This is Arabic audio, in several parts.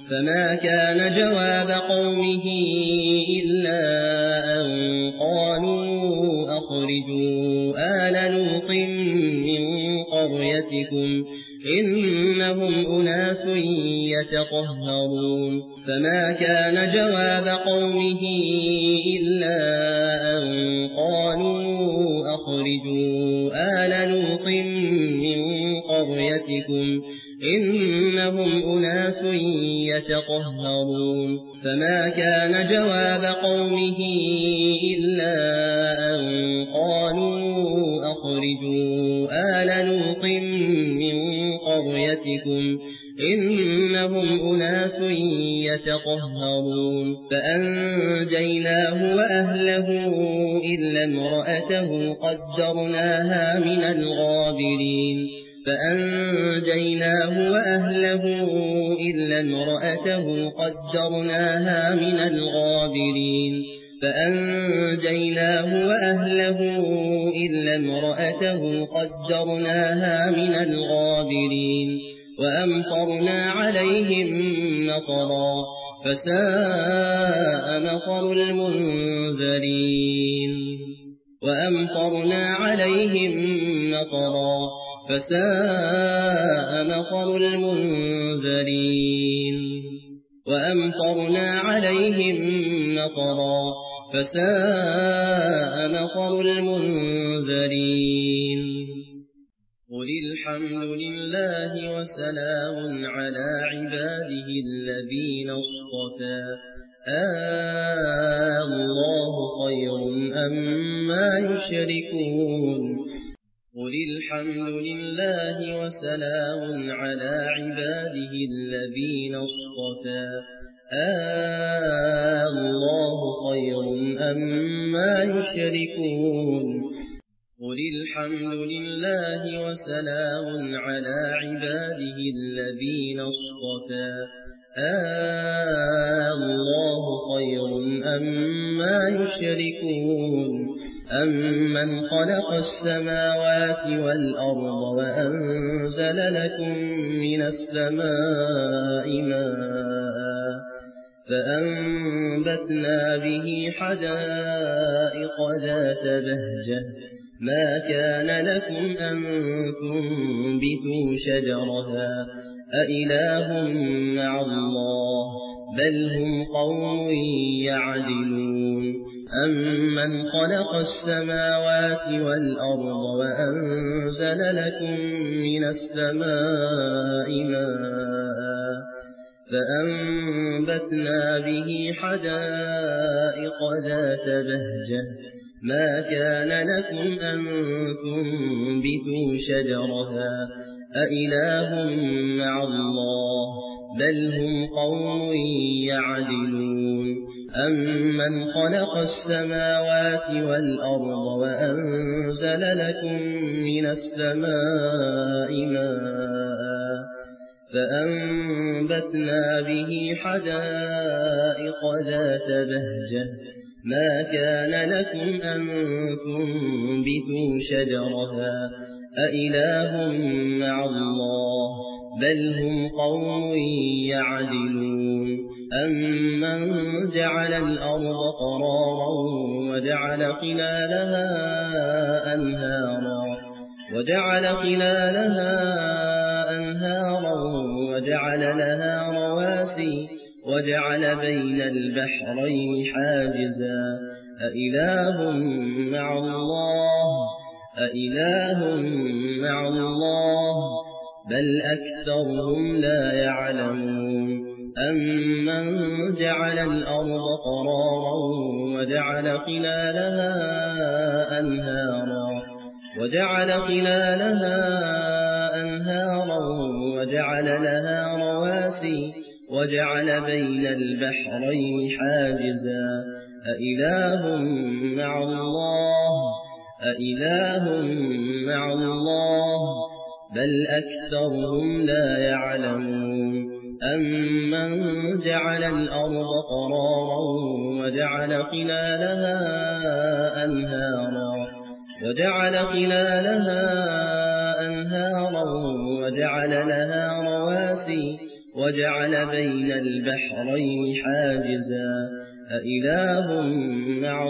فما كان جواب قومه إلا أن قالوا أخرجوا آل لوط من قريتكم إنهم أناس يتطهرون فما كان جواب قومه إلا أن قالوا أخرجوا آل لوط من قريتكم إنهم أناس يتطهرون فما كان جواب قومه إلا أن قالوا أخرجوا آل لوط من قريتكم إنهم أناس يتطهرون فأنجيناه وأهله إلا امرأته قدرناها من الغابرين فأنجيناه وأهله إلا امرأته قدرناها من الغابرين فأنجيناه وأهله إلا امرأته قدرناها من الغابرين وأمطرنا عليهم مطرا فساء مطر المنذرين وأمطرنا عليهم مطرا فساء مطر المنذرين وأمطرنا عليهم مطرا فساء مطر المنذرين قل الحمد لله وسلام على عباده الذين اصطفى الله خير أما يشركون قل الحمد لله وسلام على عباده الذين اصطفى الله خير أما يشركون قل الحمد لله وسلام على عباده الذين اصطفى الله خير أما يشركون أمن خلق السماوات والأرض وأنزل لكم من السماء ماء فأنبتنا به حدائق ذات بهجة ما كان لكم أن تنبتوا شجرها أإله مع الله بل هم قوم يعدلون أمن خلق السماوات والأرض وأنزل لكم من السماء ماء فأنبتنا به حدائق ذات بهجة ما كان لكم أن تنبتوا شجرها أإله مع الله بل هم قوم يعدلون أمن خلق السماوات والأرض وأنزل لكم من السماء ماء فأنبتنا به حدائق ذات بهجة ما كان لكم أن تنبتوا شجرها أإله مع الله بل هم قوم يعدلون أمن جعل الأرض قرارا وجعل خلالها أنهارا وجعل لها رواسي وجعل بين البحرين حاجزا أإله مع الله بل أكثرهم لا يعلمون أمن جعل الأرض قرارا وجعل خلالها أنهارا وجعل لها رواسي وجعل بين البحرين حاجزا أإله مع الله بل أكثرهم لا يعلمون أمن جعل الأرض قرارا وجعل خلالها أنهارا وجعل لها رواسي وجعل بين البحرين حاجزا أإله مع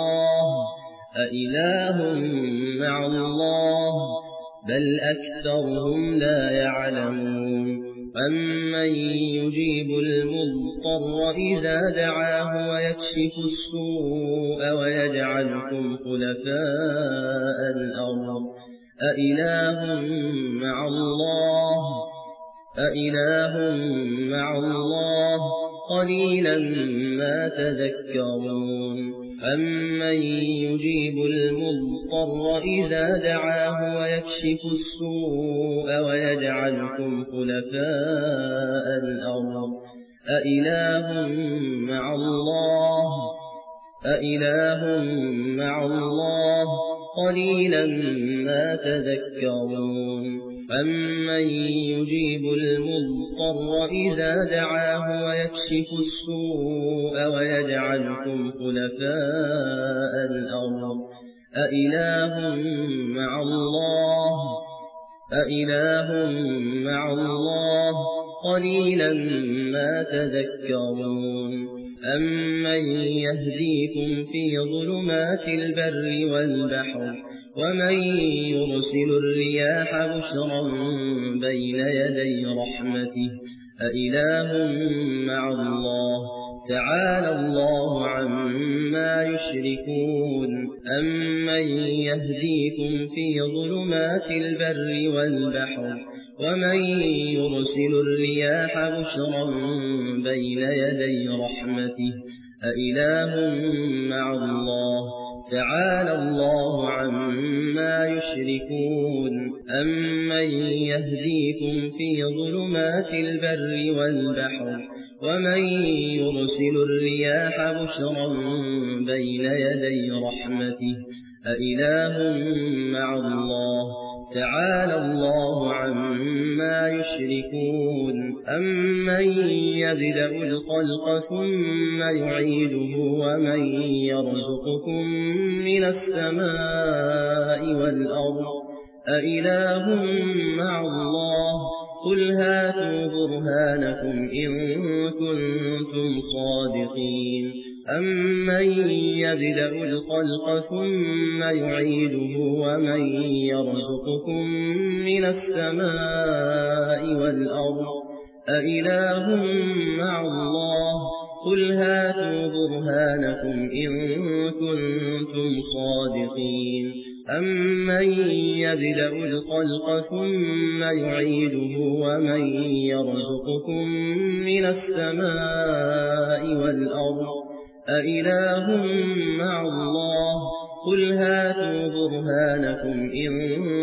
الله بل أكثرهم لا يعلمون أمن يجيب المضطر إذا دعاه ويكشف السوء ويجعلكم خلفاء الأرض أإله مع الله قليلا ما تذكرون أمن يجيب المضطر إذا دعاه ويكشف السوء ويجعلكم خلفاء الأرض أإله مع الله قليلا ما تذكرون أمن يجيب المضطر إذا دعاه ويكشف السوء ويجعلكم خلفاء الأرض أإله مع الله قليلا ما تذكرون أمن يهديكم في ظلمات البر والبحر ومن يرسل الرياح بشرا بين يدي رحمته أإله مع الله تعالى الله عما يشركون أمن يهديكم في ظلمات البر والبحر ومن يرسل الرياح بشرا بين يدي رحمته أإله مع الله تعالى الله عما يشركون أمن يهديكم في ظلمات البر والبحر ومن يرسل الرياح بشرا بين يدي رحمته أإله مع الله تعالى الله عما يشركون أمن يبدأ الخلق ثم يعيده ومن يرزقكم من السماء والأرض أإله مع الله قل هاتوا برهانكم إن كنتم صادقين أمن يبدأ الخلق ثم يعيده ومن يرزقكم من السماء والأرض أإله مع الله قل هاتوا برهانكم إن كنتم صادقين أمن يبدأ الخلق ثم يعيده ومن يرزقكم من السماء والأرض أإله مع الله قل هاتوا برهانكم إن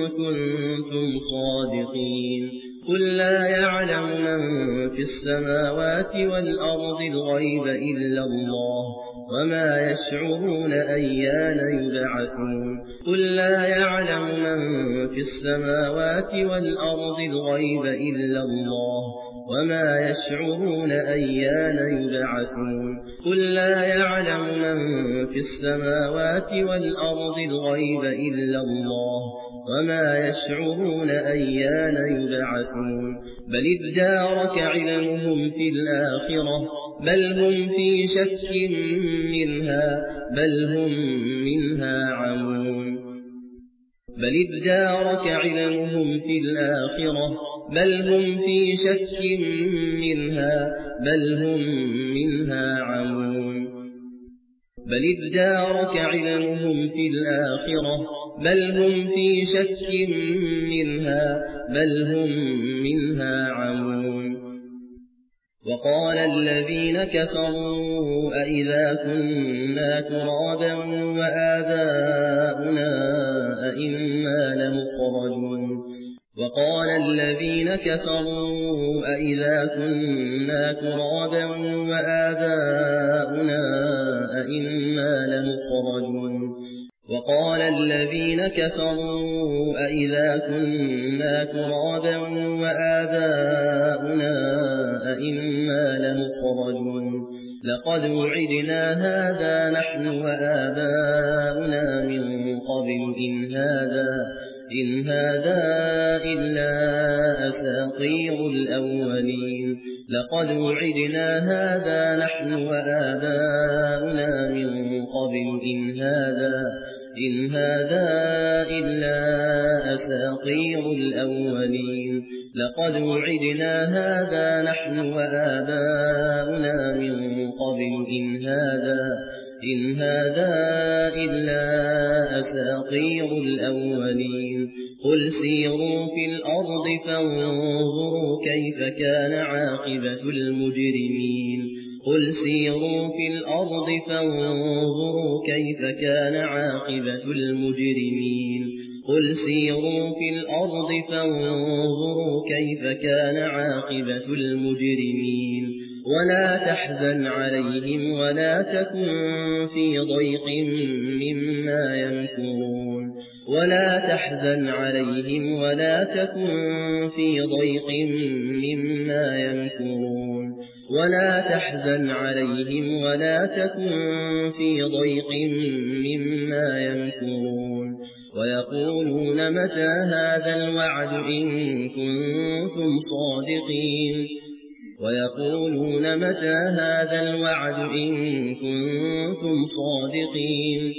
كنتم صادقين قل لا يعلم من في السماوات والأرض الغيب إلا الله وما يشعرون أيان يبعثون قل لا يعلم من في السماوات والأرض الغيب إلا الله وما يشعرون أيان يبعثون قل لا يعلم من في السماوات والأرض الغيب إلا الله وما يشعرون أيان يبعثون بل ادارك علمهم في الآخرة بل هم في شك منها بل هم منها عمون بل ادارك علمهم في الآخرة بل هم في شك منها بل هم منها عمون بل ادارك علمهم في الآخرة بل هم في شك منها بل هم منها عمون وقال الذين كفروا أئذا كنا ترابا وآباؤنا أئنا لمخرجون وقال الذين كفروا أئذا كنا ترابا وآباؤنا أئنا لمخرجون وقال الذين كفروا أئذا كنا ترابا وآباؤنا أئنا لمخرجون لقد وعدنا هذا نحن وآباؤنا من قبل إن هذا إلا أساطير الأولين لقد وعدنا هذا نحن وآباؤنا من قبل إن هذا إلا أساطير الأولين لقد وعدنا هذا نحن وآباؤنا من قبل إن هذا إلا أساطير الأولين قل سيروا في الأرض فانظروا كيف كان عاقبة المجرمين قل سيروا في الأرض فانظروا كيف كان عاقبة المجرمين قل سيروا في الأرض فانظروا كيف كان عاقبة المجرمين ولا تحزن عليهم ولا تكن في ضيق مما يمكرون ولا تحزن عليهم ولا تكن في ضيق مما يمكرون ولا تحزن عليهم ولا تكن في ضيق مما يمكرون ويقولون متى هذا الوعد إن كنتم صادقين ويقولون متى هذا الوعد إن كنتم صادقين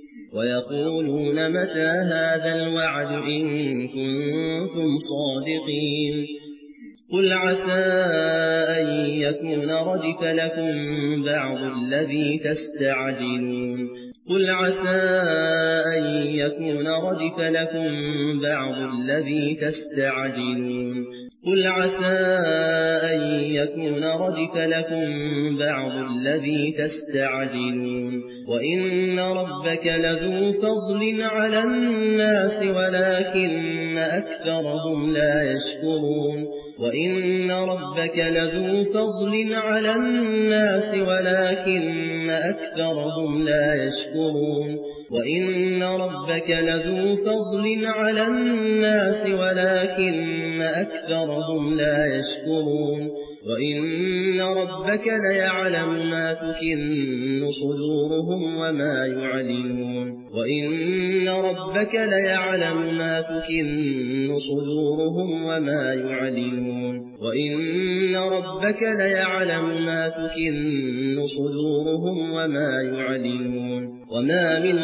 ويقولون متى هذا الوعد إن كنتم صادقين قل عسى أن يكون ردف لكم بعض الذي تستعجلون قل عسى أن يكون ردف لكم بعض الذي تستعجلون قل عسى أن يكون ردف لكم بعض الذي تستعجلون وإن ربك لذو فضل على الناس ولكن أكثرهم لا يشكرون وإن ربك لذو فضل على الناس ولكن أكثرهم لا يشكرون وإن ربك لذو فضل على الناس ولكن أكثرهم لا يشكرون وإن ربك ليعلم ما تكن صدورهم وما يعلنون وإن ربك ليعلم ما تكن صدورهم وما يعلنون وإن ربك ليعلم ما تكن صدورهم وما يعلنون وما من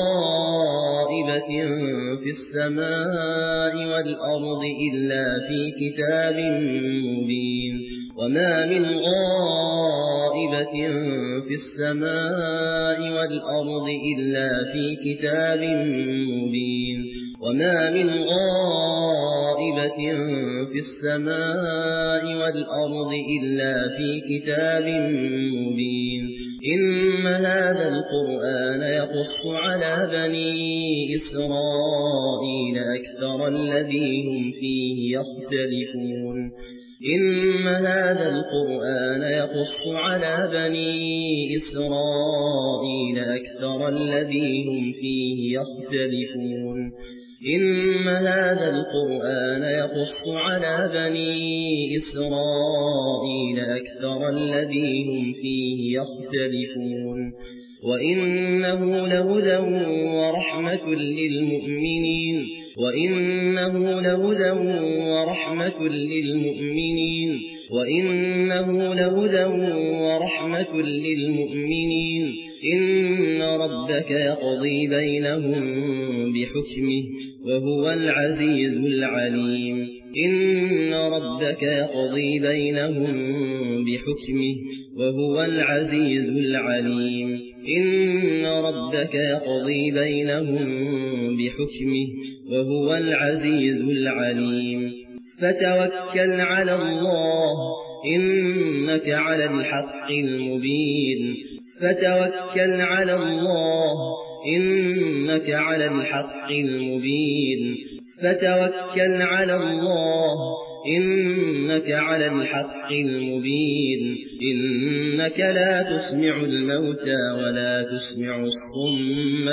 غائبة في السماء والأرض إلا في كتاب مبين وما من غائبة في السماء والأرض إلا في كتاب مبين وما من غائبة في السماء والأرض إلا في كتاب مبين إن هذا القرآن يقص على بني إسرائيل أكثر الذي هم فيه يختلفون إن هذا القرآن يقص على بني إسرائيل أكثر الذي هم فيه يختلفون إن هذا القرآن يقص على بني إسرائيل أكثر الذي هم فيه يختلفون وإنه لهدى ورحمة للمؤمنين وإنه لهدى ورحمة للمؤمنين وإنه لهدى ورحمة للمؤمنين إن ربك يقضي بينهم بحكمه وهو العزيز العليم إن ربك يقضي بينهم بحكمه وهو العزيز العليم إن ربك يقضي بينهم بحكمه وهو العزيز العليم فتوكل على الله إنك على الحق المبين فتوكل على الله إنك على الحق المبين فتوكل على الله إنك على الحق المبين إنك لا تسمع الموتى ولا تسمع الصم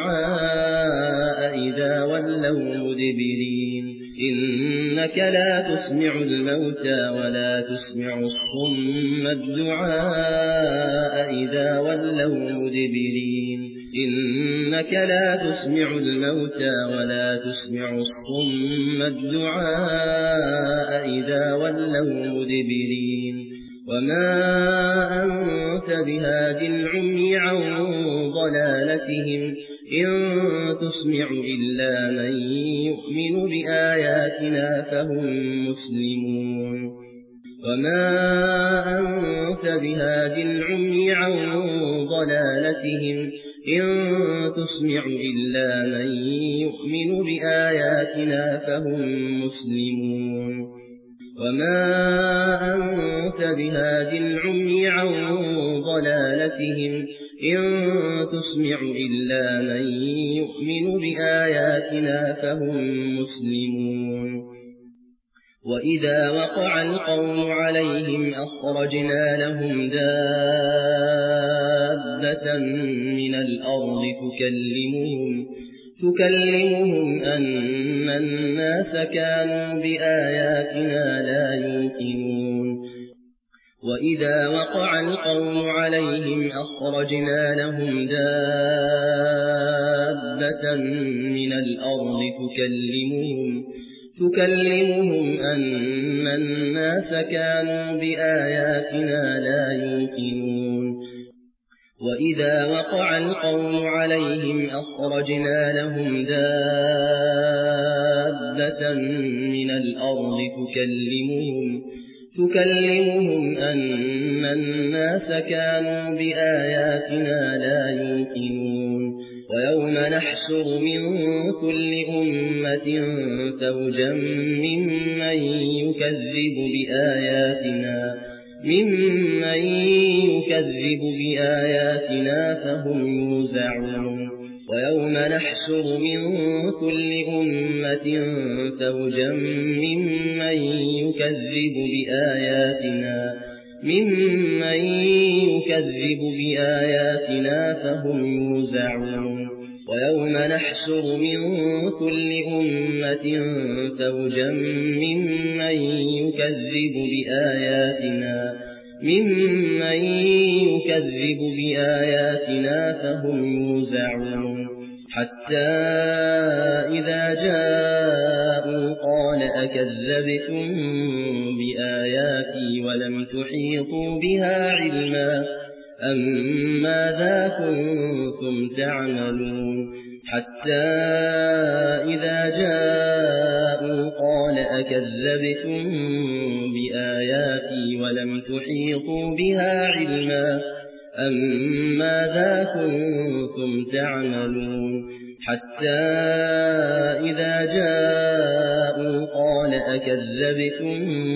الدعاء إذا ولوا مدبرين إنك لا تسمع الموتى ولا تسمع الصم الدعاء إذا ولوا مدبرين إنك لا تسمع الموتى ولا تسمع الصم الدعاء إذا ولوا مدبرين وما أنت بهاد العمي عن ضلالتهم إن تسمع إلا من يؤمن بآياتنا فهم مسلمون وما أنت بهاد العمي عن ضلالتهم إن تسمع إلا من يؤمن بآياتنا فهم مسلمون وما أنت بهاد العمي عن ضلالتهم إن تسمع إلا من يؤمن بآياتنا فهم مسلمون وإذا وقع القول عليهم أخرجنا لهم دابة من الأرض تكلمهم أن الناس كانوا بآياتنا لا يوقنون وإذا وقع القول عليهم أخرجنا لهم دابة من الأرض تكلمهم أن الناس كانوا بآياتنا لا يوقنون وإذا وقع القول عليهم أخرجنا لهم دابة من الأرض تكلمهم أن الناس كانوا بآياتنا لا يوقنون ويوم نحشر من كل أمة فوجا ممن يكذب بآياتنا فهم يوزعون ويوم نحشر من كل أمة فوجا ممن يكذب بآياتنا فهم يوزعون ويوم نحشر من كل أمة فوجا ممن يكذب بآياتنا فهم يوزعون حتى إذا جاءوا قال أكذبتم بآياتي ولم تحيطوا بها علما أم ماذا كنتم تعملون حتى إذا جاءوا قال أكذبتم بآياتي ولم تحيطوا بها علما أم ماذا كنتم تعملون حتى إذا جاءوا قال أكذبتم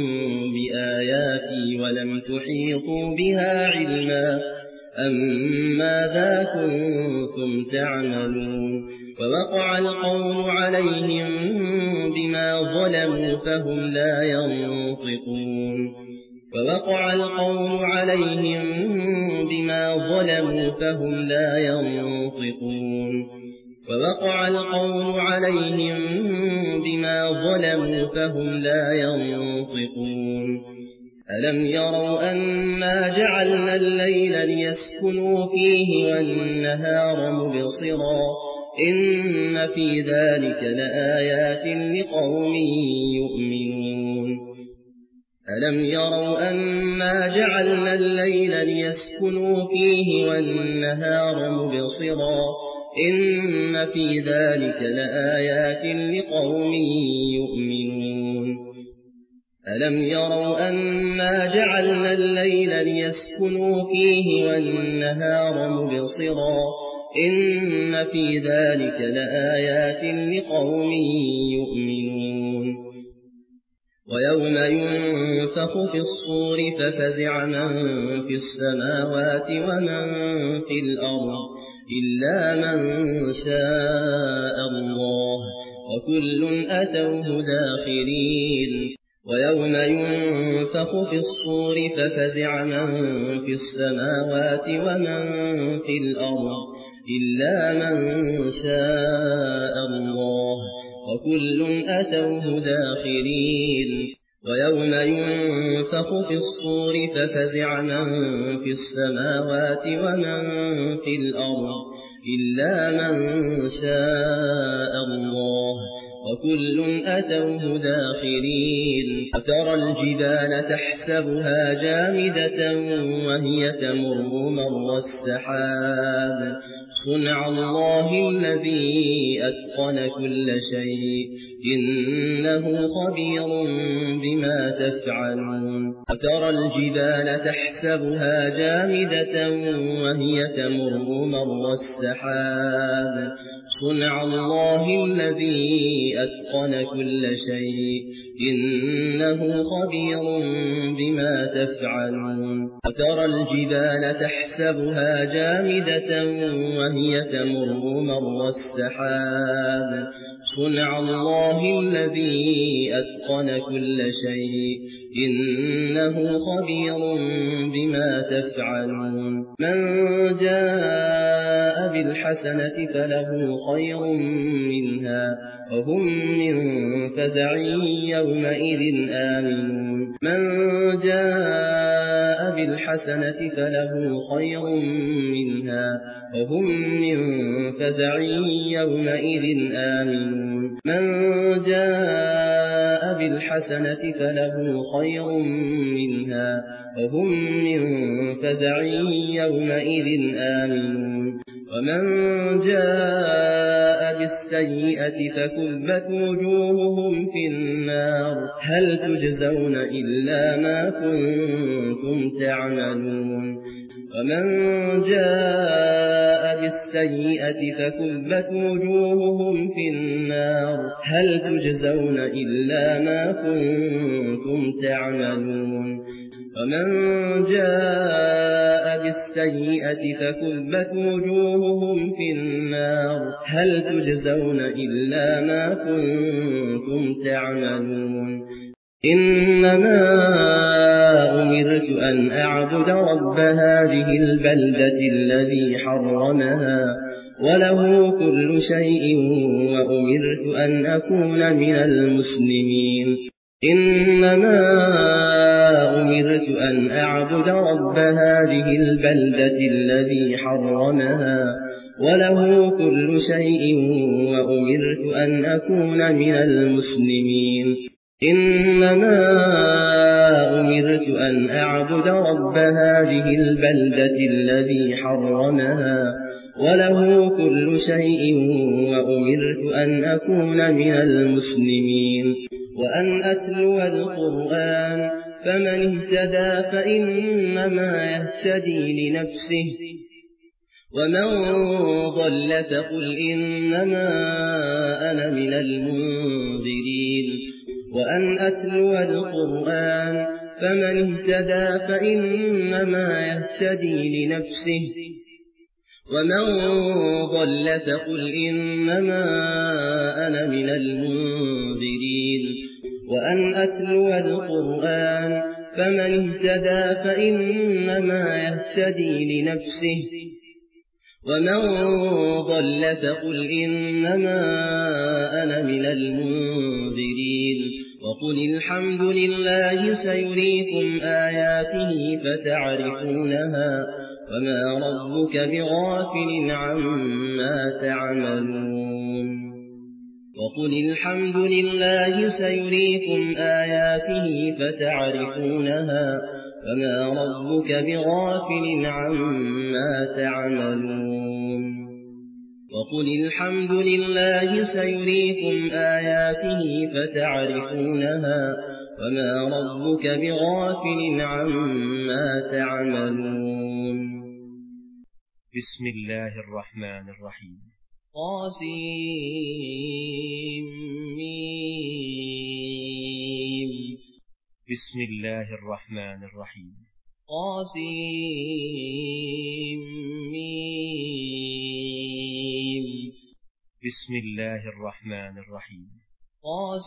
بآياتي ولم تحيطوا بها علما أم ماذا كنتم تعملون ووقع القول عليهم بما ظلموا فهم لا ينطقون ووقع القول عليهم بما ظلموا فهم لا ينطقون ووقع القول عليهم بما ظلموا فهم لا ينطقون ألم يروا أنا جعلنا الليل ليسكنوا فيه والنهار مبصرا إن في ذلك لآيات لقوم يؤمنون ألم يروا أنا جعلنا الليل ليسكنوا فيه والنهار مبصرا إن في ذلك لآيات لقوم يؤمنون ألم يروا أنا جعلنا الليل ليسكنوا فيه والنهار مبصرا إن في ذلك لآيات لقوم يؤمنون ويوم ينفخ في الصور ففزع من في السماوات ومن في الأرض إلا من شاء الله وكل أتوه داخرين ويوم ينفخ في الصور ففزع من في السماوات ومن في الأرض إلا من شاء الله وكل أتوه داخرين ويوم ينفخ في الصور ففزع من في السماوات ومن في الأرض إلا من شاء الله وكل أتوه داخرين وترى الجبال تحسبها جامدة وهي تمر مر السحاب صنع الله الذي أتقن كل شيء إنه خبير بما تفعلون وترى الجبال تحسبها جامدة وهي تمر مر السحاب صنع الله الذي أتقن كل شيء إنه خبير بما تفعلون وترى الجبال تحسبها جامدة وهي تمر مر السحاب صنع الله الذي أتقن كل شيء إنه خبير بما تفعلون من جاء بالحسنة فله خير منها وهم من فزع يومئذ آمنون من جاء بالحسنة فله خير منها وهم من فزع يومئذ آمنون من جاء بالحسنة فله خير منها وهم من فزع يومئذ آمنون ومن جاء بالسيئة فكبت وجوههم في النار هل تجزون إلا ما كنتم تعملون ومن جاء بالسيئة فكبت وجوههم في النار هل تجزون إلا ما كنتم تعملون ومن جاء بالسيئة فكبت وجوههم في النار هل تجزون إلا ما كنتم تعملون إنما أمرت أن أعبد رب هذه البلدة الذي حرمها وله كل شيء وأمرت أن أكون من المسلمين إنما أمرت أن أعبد رب هذه البلدة الذي حرمها وله كل شيء وأمرت أن أكون من المسلمين إنما أمرت أن أعبد رب هذه البلدة الذي حرمها وله كل شيء وأمرت أن أكون من المسلمين وأن أتلو القرآن فمن اهتدى فإنما يهتدي لنفسه ومن ضل فقل إنما أنا من المنذرين وأن أتلو القرآن فمن اهتدى فإنما يهتدي لنفسه ومن ضل فقل إنما أنا من المنذرين وأن أتلو القرآن فمن اهتدى فإنما يهتدي لنفسه ومن ضل فقل إنما أنا من المنذرين وقل الحمد لله سيريكم آياته فتعرفونها وما ربك بغافل عما تعملون وقل الحمد لله سيريكم آياته فتعرفونها وما ربك بغافل عما تعملون وقل الحمد لله سيريكم آياته فتعرفونها وما ربك بغافل عما تعملون بسم الله الرحمن الرحيم قاسمين بسم الله الرحمن الرحيم قاسمين بسم الله الرحمن الرحيم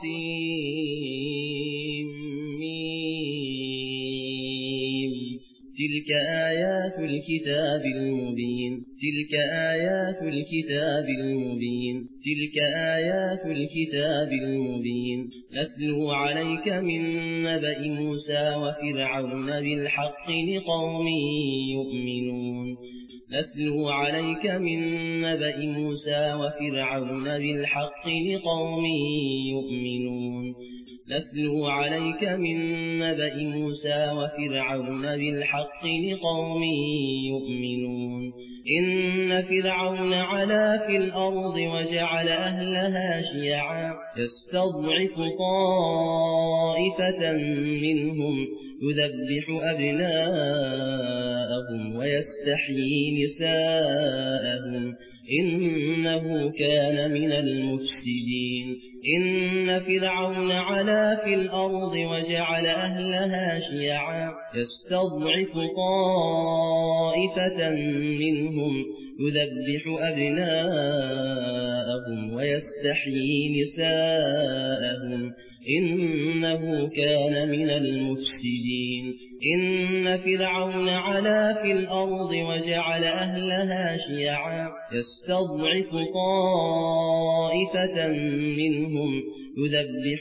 قاسمين تلك آيات الكتاب المبين تلك آيات الكتاب المبين تلك آيات الكتاب المبين نتلو عليك من نبأ موسى وفرعون بالحق لقوم يؤمنون نتلو عليك من نبأ موسى وفرعون بالحق لقوم يؤمنون نتلو عليك من نبأ موسى وفرعون بالحق لقوم يؤمنون إن فرعون علا في الأرض وجعل أهلها شيعا يستضعف طائفة منهم يذبح أبناءهم ويستحيي نساءهم إنه كان من المفسدين إن فرعون علا في الأرض وجعل أهلها شيعا يستضعف طائفة منهم يذبح أبناءهم ويستحيي نساءهم إنه كان من المفسدين إن فرعون علا في الأرض وجعل أهلها شيعا يستضعف طائفة منهم يذبح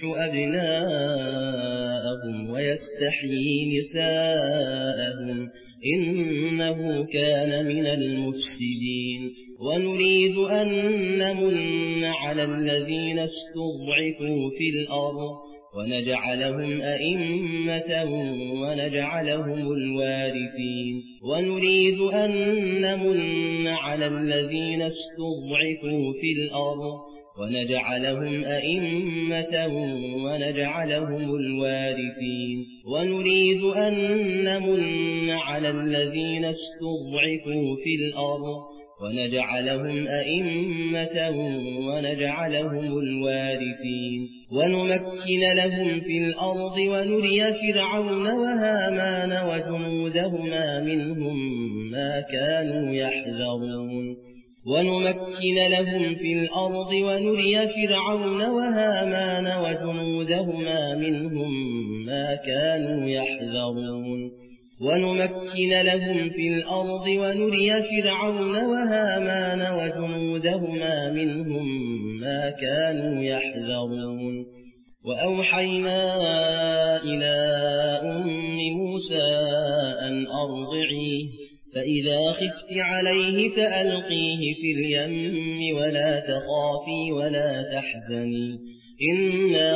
أبناءهم ويستحيي نساءهم إنه كان من المفسدين ونريد أن نمن على الذين استضعفوا في الأرض ونجعلهم أئمة ونجعلهم الوارثين ونريد أن نمن على الذين استضعفوا في الأرض ونجعلهم أئمة ونجعلهم الوارثين ونريد أن نمن على الذين استضعفوا في الأرض ونجعلهم أئمة ونجعلهم الوارثين ونمكن لهم في الأرض ونري فرعون وهامان وجنودهما منهم ما كانوا يحذرون ونمكن لهم في الأرض ونري فرعون وهامان وجنودهما منهم ما كانوا يحذرون ونمكن لهم في الأرض ونري فرعون وهامان وجنودهما منهم ما كانوا يحذرون وأوحينا إلى أم موسى أن أرضعيه فإذا خفت عليه فألقيه في اليم ولا تخافي ولا تحزني إنا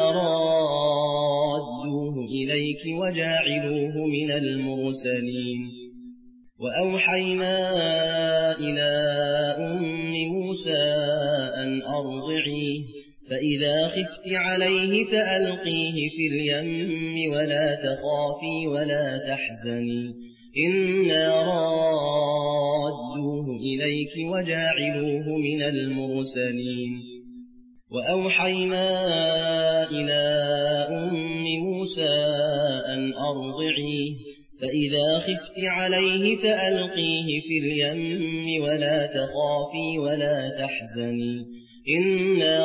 رادوه إليك وجاعلوه من المرسلين وأوحينا إلى أم موسى أن أرضعيه فإذا خفت عليه فألقيه في اليم ولا تخافي ولا تحزني إنا رادوه إليك وجاعلوه من المرسلين وأوحينا إلى أم موسى أن أرضعيه فإذا خفت عليه فألقيه في اليم ولا تخافي ولا تحزني إنا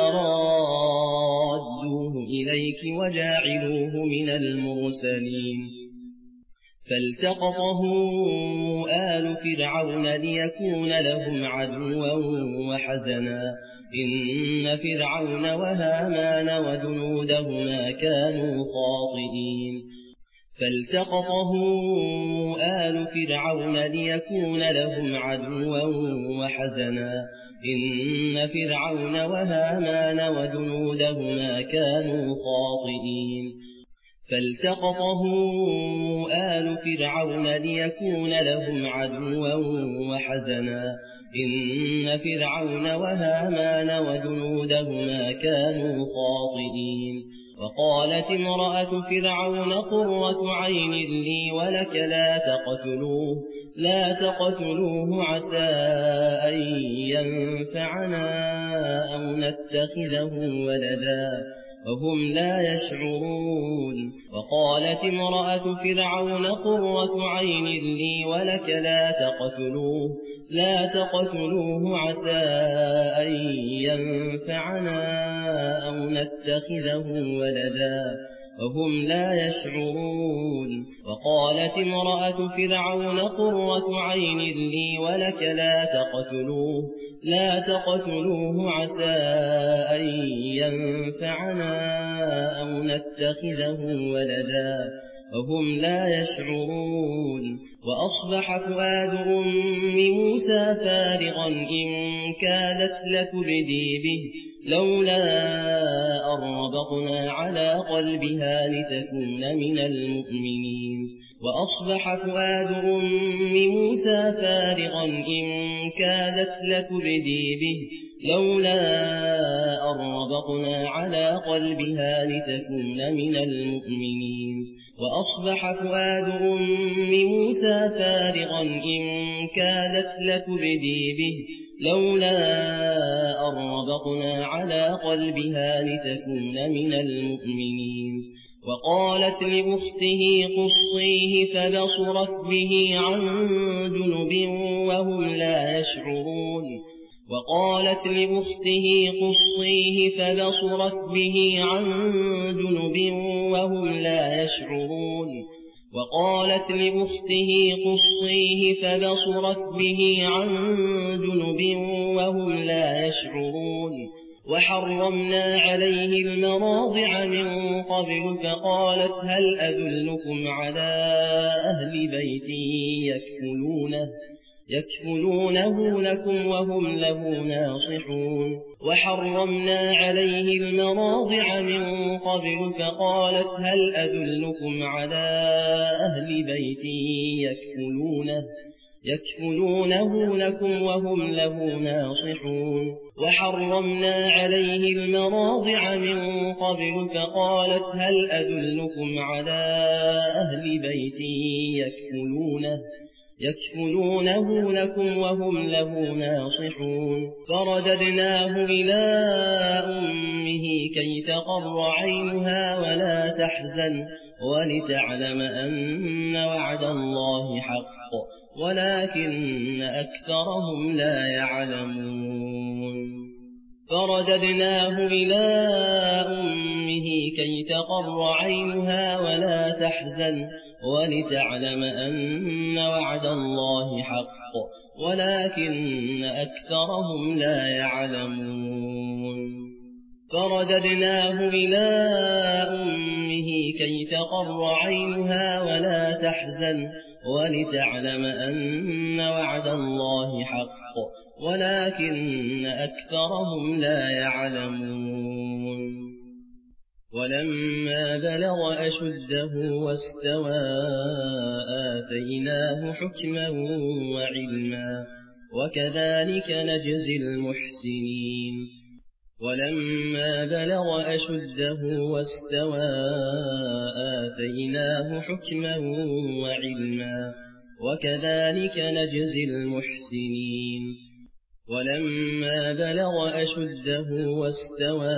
رادوه إليك وجاعلوه من المرسلين فالتقطه آل فرعون ليكون لهم عدوا وحزنا إن فرعون وهامان وجنودهما كانوا خاطئين فالتقطه آل فرعون ليكون لهم عدوا وحزنا إن فرعون وهامان وجنودهما كانوا خاطئين فالتقطه آل فرعون ليكون لهم عدوا وحزنا إن فرعون وهامان وجنودهما كانوا خاطئين وقالت امرأة فرعون قرة عين لي ولك لا تقتلوه عسى أن ينفعنا أو نتخذه ولدا وهم لا يشعرون وقالت امرأة فرعون قرة عين لي ولك لا تقتلوه عسى أن ينفعنا أو نتخذه ولدا وهم لا يشعرون وقالت امرأة فرعون قرة عين لي ولك لا تقتلوه عسى أن ينفعنا أو نتخذه ولدا وهم لا يشعرون وأصبح فؤاد أم موسى فارغا إن كادت لتبدي به لولا أن ربطنا على قلبها لتكون من المؤمنين وأصبح فؤاد أم موسى فارغا إن كادت لتبدي به لولا أن ربطنا على قلبها لتكون من المؤمنين وأصبح فؤاد أم موسى فارغا إن كادت لتبدي به لولا أن ربطنا على قلبها لتكون من المؤمنين وقالت لأخته قصيه فبصرت به عن جنب وهم لا يشعرون وقالت لأخته قصيه فبصرت به عن جنب وهم لا يشعرون وقالت لأخته قصيه فبصرت به عن جنب وهم لا يشعرون وحرمنا عليه المراضع من قبل فقالت هل أدلكم على أهل بيت يكفلونه لكم وهم له ناصحون وحرمنا عليه المراضع من قبل فقالت هل أدلكم على أهل بيت يكفلونه لكم وهم له ناصحون وحرمنا عليه المراضع من قبل فقالت هل أدلكم على أهل بيت يكفلونه لكم وهم له ناصحون فرددناه إلى أمه كي تقر عينها ولا تحزن ولتعلم أن وعد الله حق ولكن أكثرهم لا يعلمون فرددناه إلى أمه كي تقر عينها ولا تحزن ولتعلم أن وعد الله حق ولكن أكثرهم لا يعلمون فرددناه إلى أمه كي تقر عينها ولا تحزن ولتعلم أن وعد الله حق ولكن أكثرهم لا يعلمون ولما بلغ أشده واستوى آتيناه حكما وعلما وكذلك نجزي المحسنين ولما بلغ أشده واستوى آتيناه حكما وعلما وكذلك نجزي المحسنين ولما بلغ أشده واستوى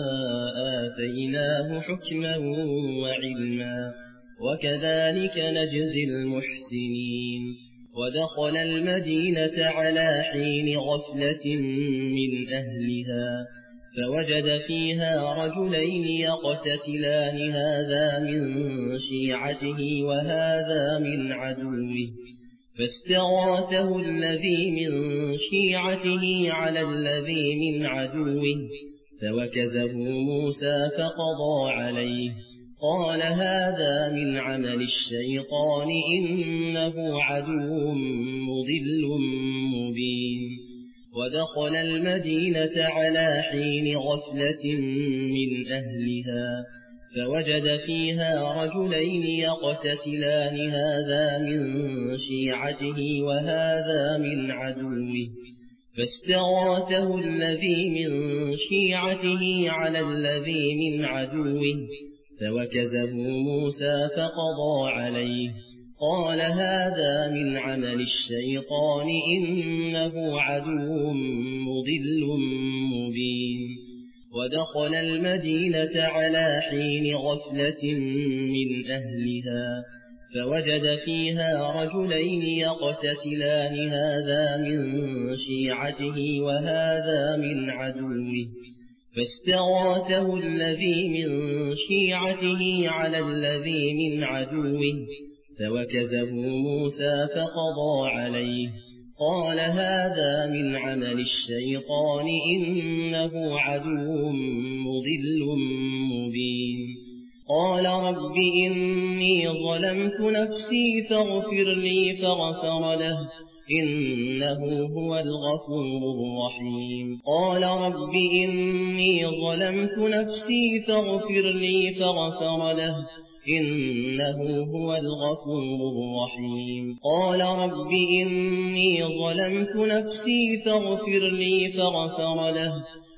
آتيناه حكما وعلما وكذلك نجزي المحسنين ودخل المدينة على حين غفلة من أهلها فوجد فيها رجلين يقتتلان هذا من شيعته وهذا من عدوه فاستغاثه الذي من شيعته على الذي من عدوه فوكزه موسى فقضى عليه قال هذا من عمل الشيطان إنه عدو مضل مبين ودخل المدينة على حين غفلة من أهلها فوجد فيها رجلين يقتتلان هذا من شيعته وهذا من عدوه فاستغاثه الذي من شيعته على الذي من عدوه فوكزه موسى فقضى عليه قال هذا من عمل الشيطان إنه عدو مضل مبين ودخل المدينة على حين غفلة من أهلها فوجد فيها رجلين يقتتلان هذا من شيعته وهذا من عدوه فاستغاثه الذي من شيعته على الذي من عدوه فوكزه موسى فقضى عليه قال هذا من عمل الشيطان إنه عدو مضل مبين قال رب إني ظلمت نفسي فاغفر لي فغفر له إنه هو الغفور الرحيم قال رب إني ظلمت نفسي فاغفر لي فغفر له إنه هو الغفور الرحيم قال رب إني ظلمت نفسي فاغفر لي فغفر له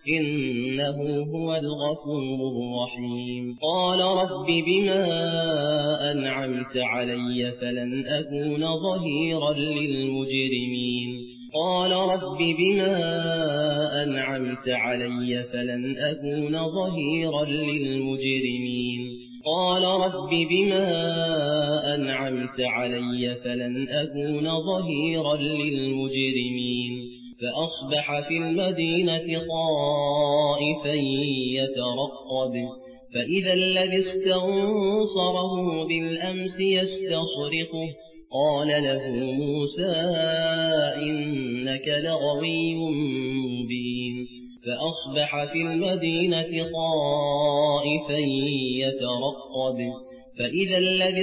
إنه هو الغفور الرحيم قال رب بما أنعمت علي فلن أكون ظهيرا للمجرمين قال رب بما أنعمت علي فلن أكون ظهيرا للمجرمين قال رب بما أنعمت علي فلن أكون ظهيرا للمجرمين فأصبح في المدينة خائفا يترقب فإذا الذي استنصره بالأمس يستصرخه قال له موسى إنك لغوي مبين فأصبح في المدينة خائفا يترقب فإذا الذي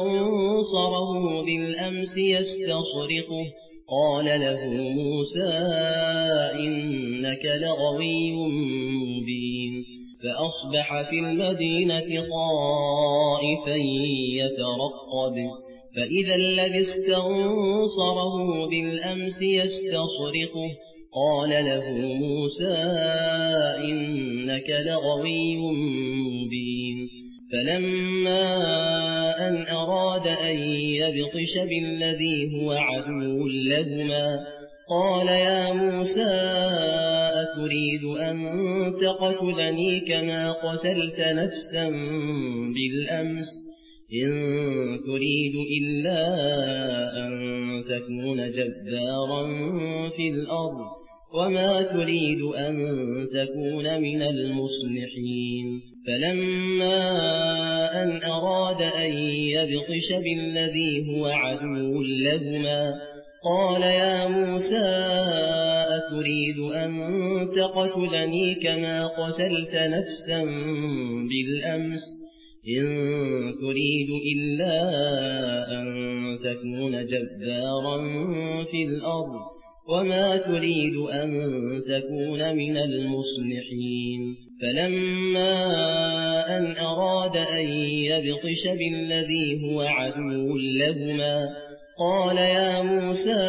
استنصره بالأمس يستصرخه قال له موسى إنك لغوي مبين فأصبح في المدينة خائفا يترقب فإذا الذي استنصره بالأمس يستصرخه قال له موسى إنك لغوي مبين فلما أن أراد أن يبطش بالذي هو عدو لهما قال يا موسى أتريد أن تقتلني كما قتلت نفسا بالأمس إن تريد إلا أن تكون جبارا في الأرض وما تريد أن تكون من المصلحين فلما أن أراد أن يبطش بالذي هو عدو لهما قال يا موسى أتريد أن تقتلني كما قتلت نفسا بالأمس إن تريد إلا أن تكون جبارا في الأرض وما تريد أن تكون من المصلحين فلما أن أراد أن يبطش بالذي هو عدو لهما قال يا موسى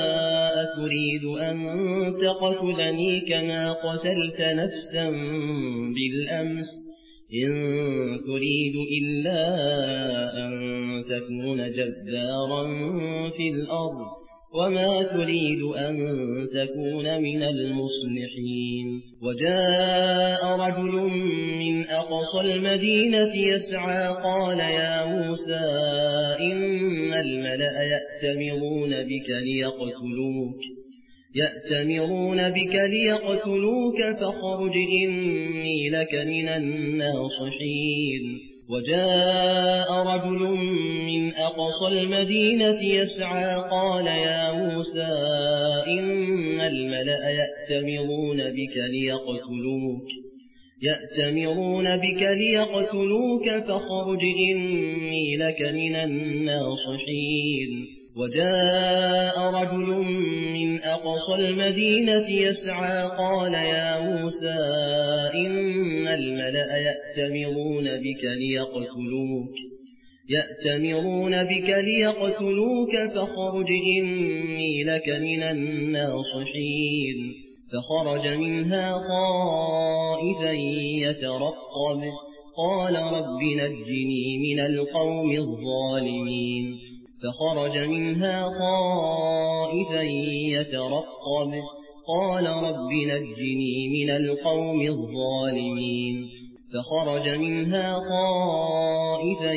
أتريد أن تقتلني كما قتلت نفسا بالأمس إن تريد إلا أن تكون جبارا في الأرض وما تريد أن تكون من المصلحين وجاء رجل من أقصى المدينة يسعى قال يا موسى إن الملأ يأتمرون بك ليقتلوك فاخرج إني لك من الناصحين وجاء رجل من أقصى المدينة يسعى قال يا موسى إن الملأ يأتمرون بك ليقتلوك فاخرج إني لك من الناصحين وجاء رجل من أقصى المدينة يسعى قال يا موسى إن الملأ يأتمرون بك ليقتلوك فاخرج إني لك من الناصحين فخرج منها خائفا يترقب قال رب نجني من القوم الظالمين فخرج منها خائفا يترقب قال رب نجني من القوم الظالمين فخرج منها خائفا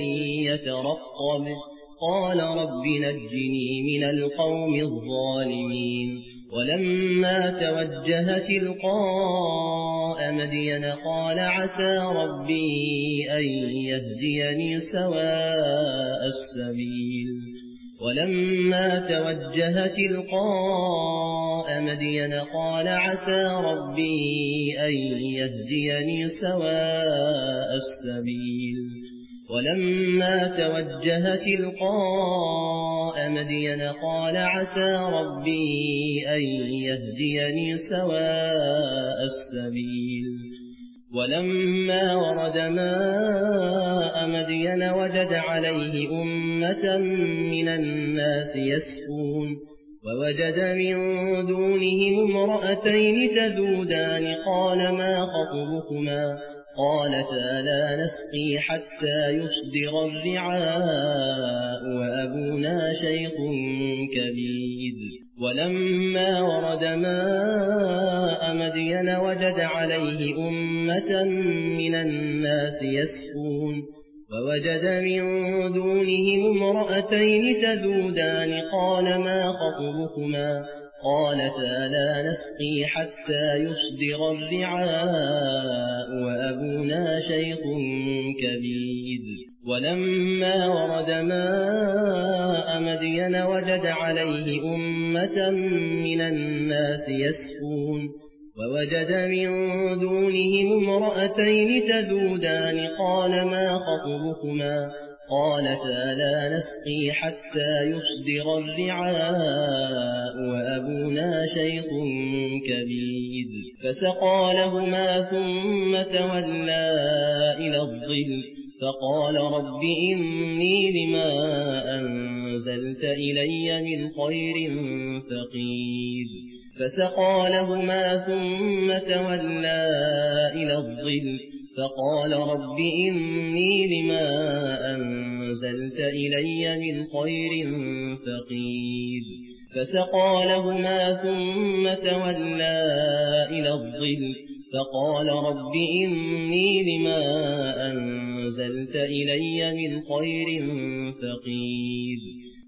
يترقب قال رب نجني من القوم الظالمين ولما توجه تلقاء مدين قال عسى ربي أن يهديني سواء السبيل ولما توجه تلقاء مدين قال عسى ربي أن يهديني سواء السبيل ولما توجه تلقاء مدين قال عسى ربي أن يهديني سواء السبيل ولما ورد ماء مدين وجد عليه أمة من الناس يسقون ووجد من دونهم امرأتين تذودان قال ما خطبكما قالتا لا نسقي حتى يصدر الرعاء وأبونا شيخ كبير ولما ورد ماء مدين وجد عليه أمة من الناس يسقون ووجد من دونهم امرأتين تذودان قال ما خطبكما قالتا لا نسقي حتى يصدر الرعاء وأبونا شيخ كبير ولما ورد ماء مدين وجد عليه أمة من الناس يسقون ووجد من دونهم امرأتين تذودان قال ما خطبكما قالتا لا نسقي حتى يصدر الرعاء وأبونا شيخ كبير فسقى لهما ثم تولى إلى الظل فقال رب إني لما أنزلت إلي من خير فقير فسقى لهما ثم تولى إلى الظل فقال رب إني لما أنزلت إلي من خير فقير فسقى لهما ثم تولى إلى الظل فقال رب إني لما أنزلت إلي من خير فقير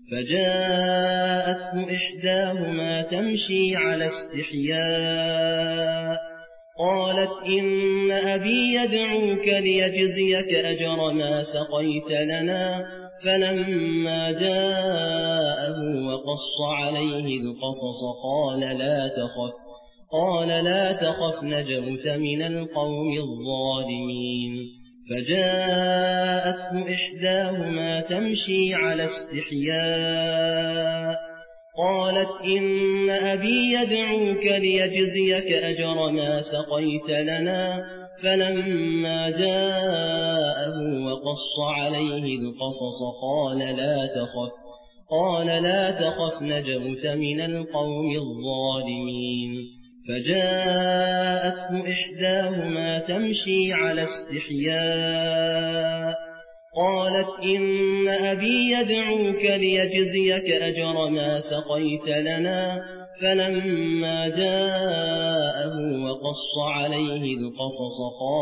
فجاءته إحداهما تمشي على استحياء قالت إن أبي يدعوك ليجزيك أجر ما سقيت لنا فلما جاءه وقص عليه القصص قال لا تخف نجوت من القوم الظالمين فجاءته إحداهما تمشي على استحياء قالت إن أبي يدعوك ليجزيك أجر ما سقيت لنا فلما جاءه وقص عليه القصص قال لا تخف نجوت من القوم الظالمين فجاءته إحداهما تمشي على استحياء قالت إن أبي يدعوك ليجزيك أجر ما سقيت لنا فلما جاءه وقص عليه القصص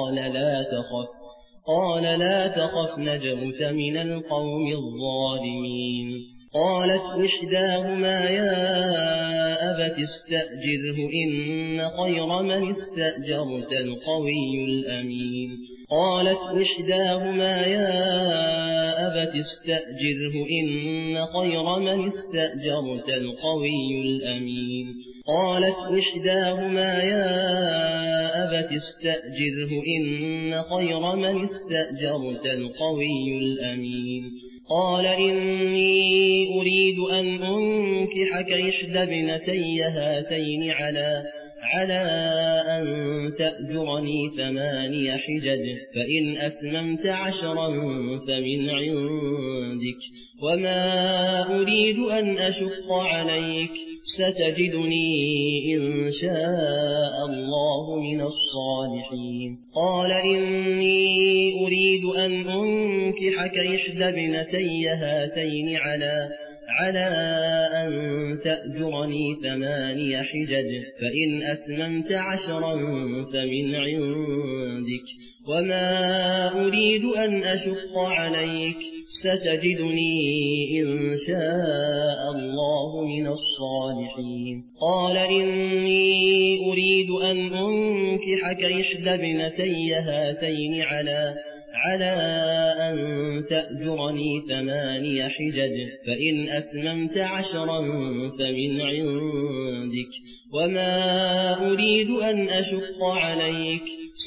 قال لا تخف نجوت من القوم الظالمين قالت إحداهما يا أبت استأجره إن خير من استأجرت القوي الأمين قالت إحداهما يا أبت استأجره إن خير من استأجرت القوي الأمين قالت إحداهما يا أبت استأجره إن خير من استأجرت القوي الأمين قال إني أريد أن أنكحك إحدى ابنتي هاتين على أن تأجرني 8 حجج فإن أتممت 10 فمن عندك وما أريد أن أشق عليك ستجدني إن شاء الله من الصالحين قال إني أريد أن أنكحك إحدى ابنتي هاتين على على أن تأجرني 8 حجج فإن أتممت 10 فمن عندك وما أريد أن أشق عليك ستجدني إن شاء الله من الصالحين قال إني أريد أن أنكحك إحدى ابنتي هاتين على أن تأجرني 8 حجج فإن أتممت 10 فمن عندك وما أريد أن أشق عليك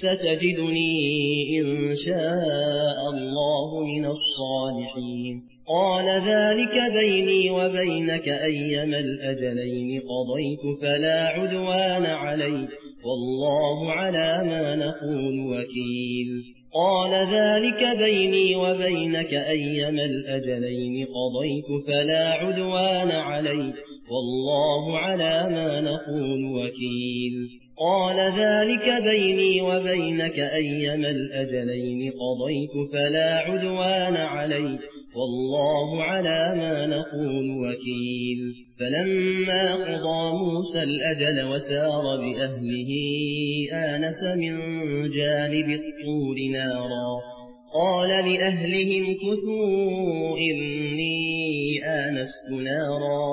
ستجدني إن شاء الله من الصالحين قال ذلك بيني وبينك أيما الأجلين قضيت فلا عدوان علي والله على ما نقول وكيل قال ذلك بيني وبينك أيما الأجلين قضيت فلا عدوان علي والله على ما نقول وكيل قال ذلك بيني وبينك أيما الأجلين قضيت فلا عدوان علي والله على ما نقول وكيل فلما قضى موسى الأجل وسار بأهله آنس من جانب الطور نارا قال لأهلهم كثوا إني آنست نارا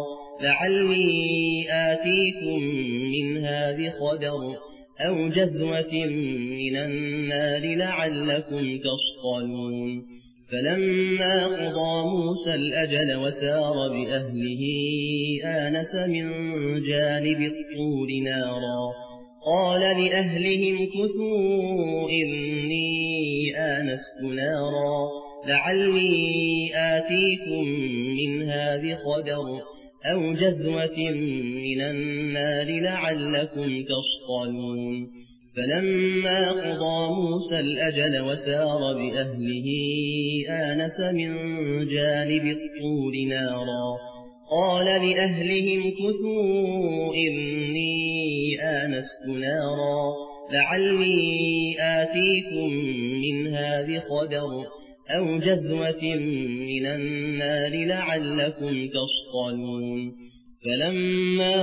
لعلي آتيكم منها بخبر أو جذوة من النار لعلكم تصطلون فلما قضى موسى الأجل وسار بأهله آنس من جانب الطور نارا قال لأهلهم كثوا إني آنست نارا لعلي آتيكم منها بخبر أو جذوة من النار لعلكم تصطلون فلما قضى موسى الأجل وسار بأهله آنس من جانب الطور نارا قال لأهلهم كثوا إني آنست نارا لعلي آتيكم منها بخبر أو جذوة من النار لعلكم تصطلون فلما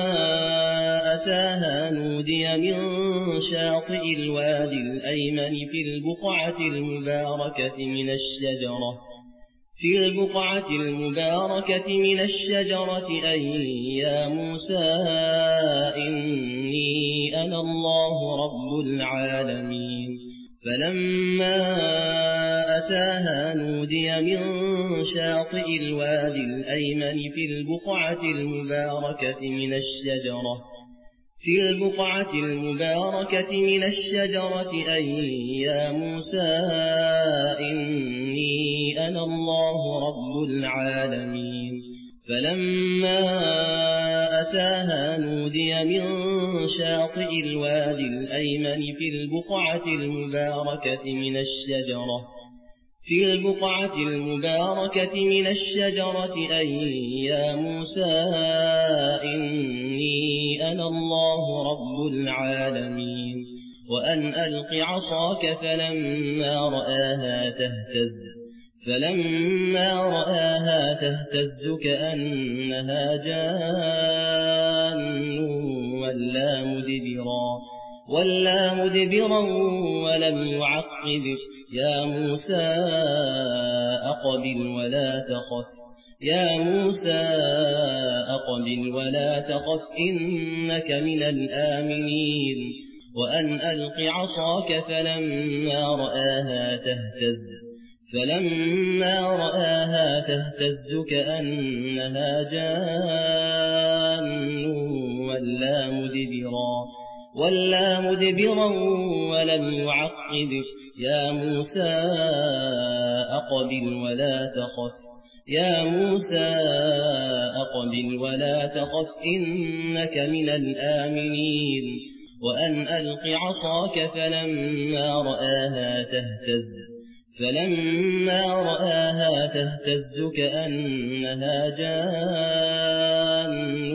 أتاها نودي من شاطئ الوادي الأيمن في البقعة المباركة من الشجرة أن يا موسى إني أنا الله رب العالمين فلما أتاها نودي من شاطئ الوادي الأيمن في البقعة المباركة من الشجرة أن يا موسى إني أنا الله رب العالمين فلما أتاها نودي من شاطئ الوادي الأيمن في البقعة المباركة من الشجرة أن يا موسى إني أنا الله رب العالمين وأن ألق عصاك فلما رآها تهتز كأنها جان ولا مدبرا ولم يعقب يا موسى أقبل ولا تخف إنك من الآمنين وأن ألق عصاك فلما رآها تهتز كأنها جان ولا مدبرا ولم يعقب يا موسى أقبل ولا تخف إنك من الآمنين وأن ألق عصاك فلما رآها تهتز كأنها جان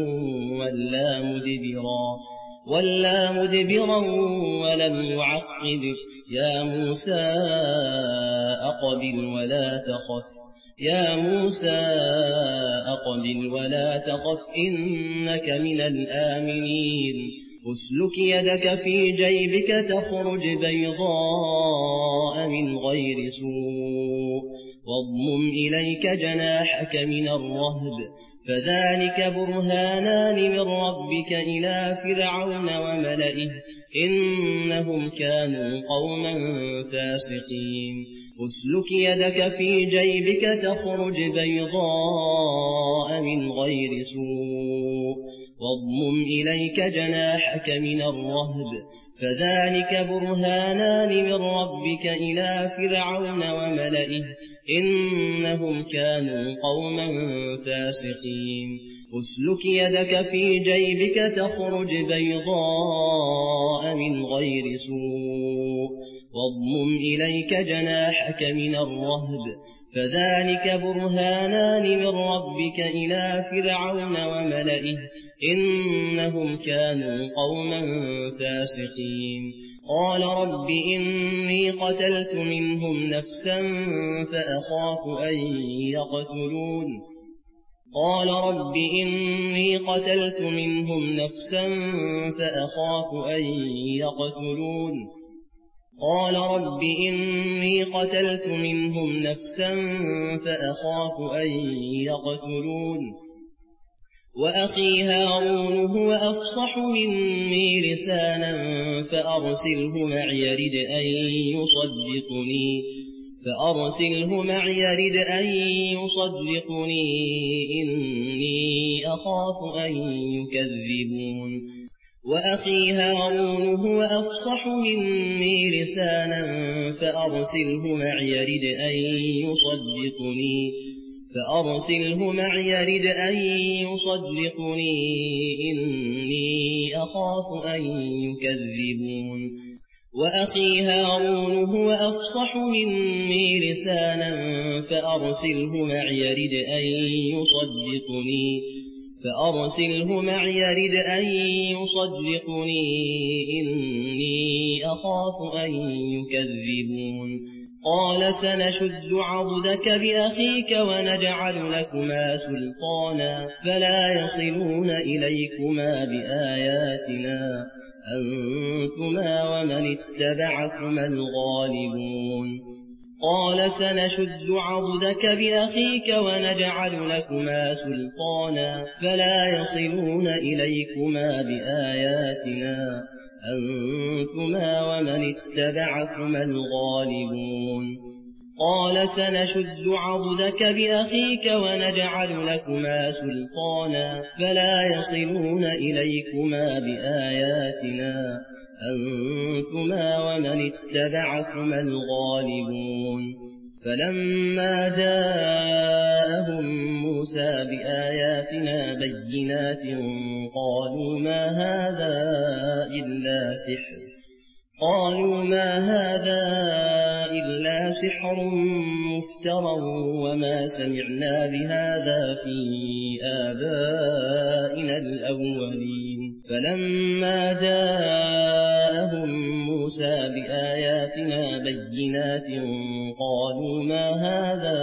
ولا مدبرا ولم يعقب يا موسى أقبل يا موسى أقبل ولا تخف إنك من الآمنين أسلك يدك في جيبك تخرج بيضاء من غير سوء واضمم إليك جناحك من الرهب فذلك برهانان من ربك إلى فرعون وملئه إنهم كانوا قوما فاسقين أسلك يدك في جيبك تخرج بيضاء من غير سوء واضمم إليك جناحك من الرهب فذلك برهانان من ربك إلى فرعون وملئه إنهم كانوا قوما فاسقين أسلك يدك في جيبك تخرج بيضاء من غير سوء واضمم إليك جناحك من الرهب فذلك برهانان من ربك إلى فرعون وملئه إنهم كانوا قوما فاسقين قال رب إني قتلت منهم نفسا فأخاف أن يقتلون قال رب إني قتلت منهم نفسا فأخاف أن يقتلون قال رب إني قتلت منهم نفسا فأخاف أن يقتلون وأخي هارون هو أفصح مني لسانا فأرسله معي رد أن يصدقني إني أخاف أن يكذبون وأخي هارون هو أفصح مني لسانا فأرسله معي رد أن يصدقني إني أخاف أن يكذبون وأخي هارون هو أفصح مني لسانا فأرسله معي رد أن يصدقني إني أخاف أن يكذبون قال سنشد عضدك بأخيك ونجعل لكما سلطانا فلا يصلون إليكما بآياتنا أنتما ومن اتبعكما الغالبون قال سنشد عضدك بأخيك ونجعل لكما سلطانا فلا يصلون إليكما بآياتنا أنتما ومن اتبعكما الغالبون قال سنشد عضدك بأخيك ونجعل لكما سلطانا فلا يصلون إليكما بآياتنا أنتما ومن اتبعكما الغالبون فلما جاءهم موسى بآياتنا بينات قالوا ما هذا إلا سحر مفترى وما سمعنا بهذا في آبائنا الأولين فلما جاءهم موسى بآياتنا بينات قالوا ما هذا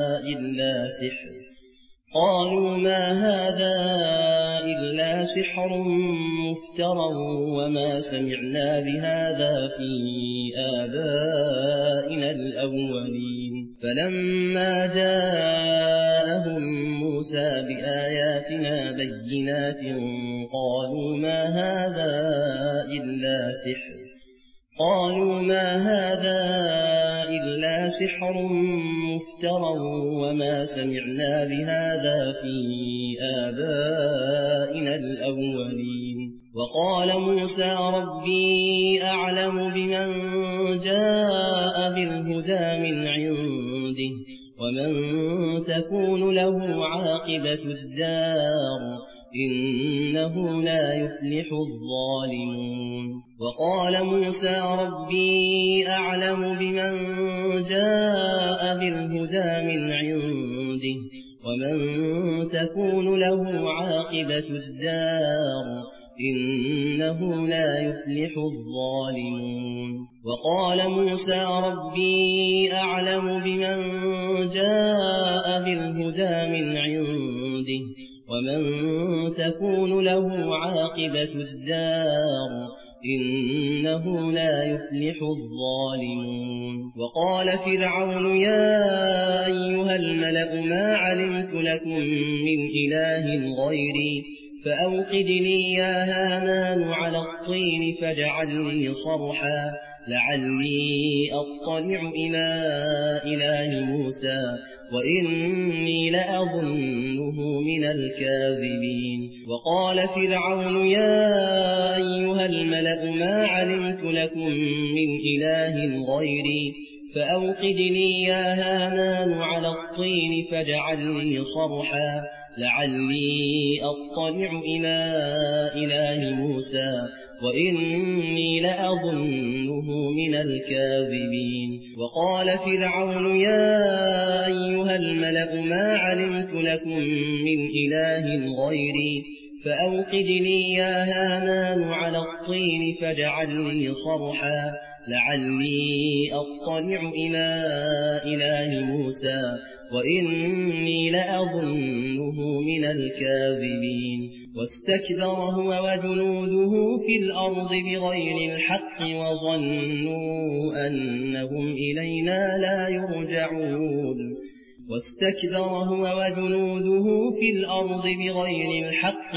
إلا سحر مفترى وما سمعنا بهذا في آبائنا الأولين فلما جاءهم موسى بآياتنا بينات قالوا ما هذا إلا سحر مفترى وما سمعنا بهذا في آبائنا الأولين وقال موسى ربي أعلم بمن جاء بالهدى من عنده ومن تكون له عاقبة الدار إنه لا يفلح الظالمون وقال موسى ربي أعلم بمن جاء بالهدى من عنده ومن تكون له عاقبة الدار إنه لا يفلح الظالمون وقال موسى ربي أعلم بمن جاء بالهدى من عنده ومن تكون له عاقبة الدار إنه لا يفلح الظالمون وقال فرعون يا أيها الملأ ما علمت لكم من إله غيري فأوقد لي يا هامان على الطين فاجعل لي صرحا لعلي أطلع إلى إله موسى وإني لأظنه من الكاذبين وقال فرعون يا أيها الملأ ما علمت لكم من إله غيري فأوقد لي يا هامان على الطين فاجعل لي صرحا لعلي أطلع إلى إله موسى وإني لأظنه من الكاذبين وقال فرعون يا أيها الملأ ما علمت لكم من إله غيري فأوقد لي يا هامان على الطين فاجعل لي صرحا لعلي أطلع إلى إله موسى وإني لأظنه من الكاذبين واستكبر هو وجنوده في الأرض بغير الحق وظنوا أنهم إلينا لا يرجعون واستكبر هو وجنوده في الأرض بغير الحق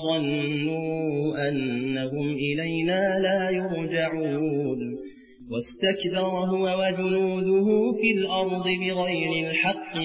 وظنوا أنهم إلينا لا يرجعون واستكبر هو وجنوده في الأرض بغير الحق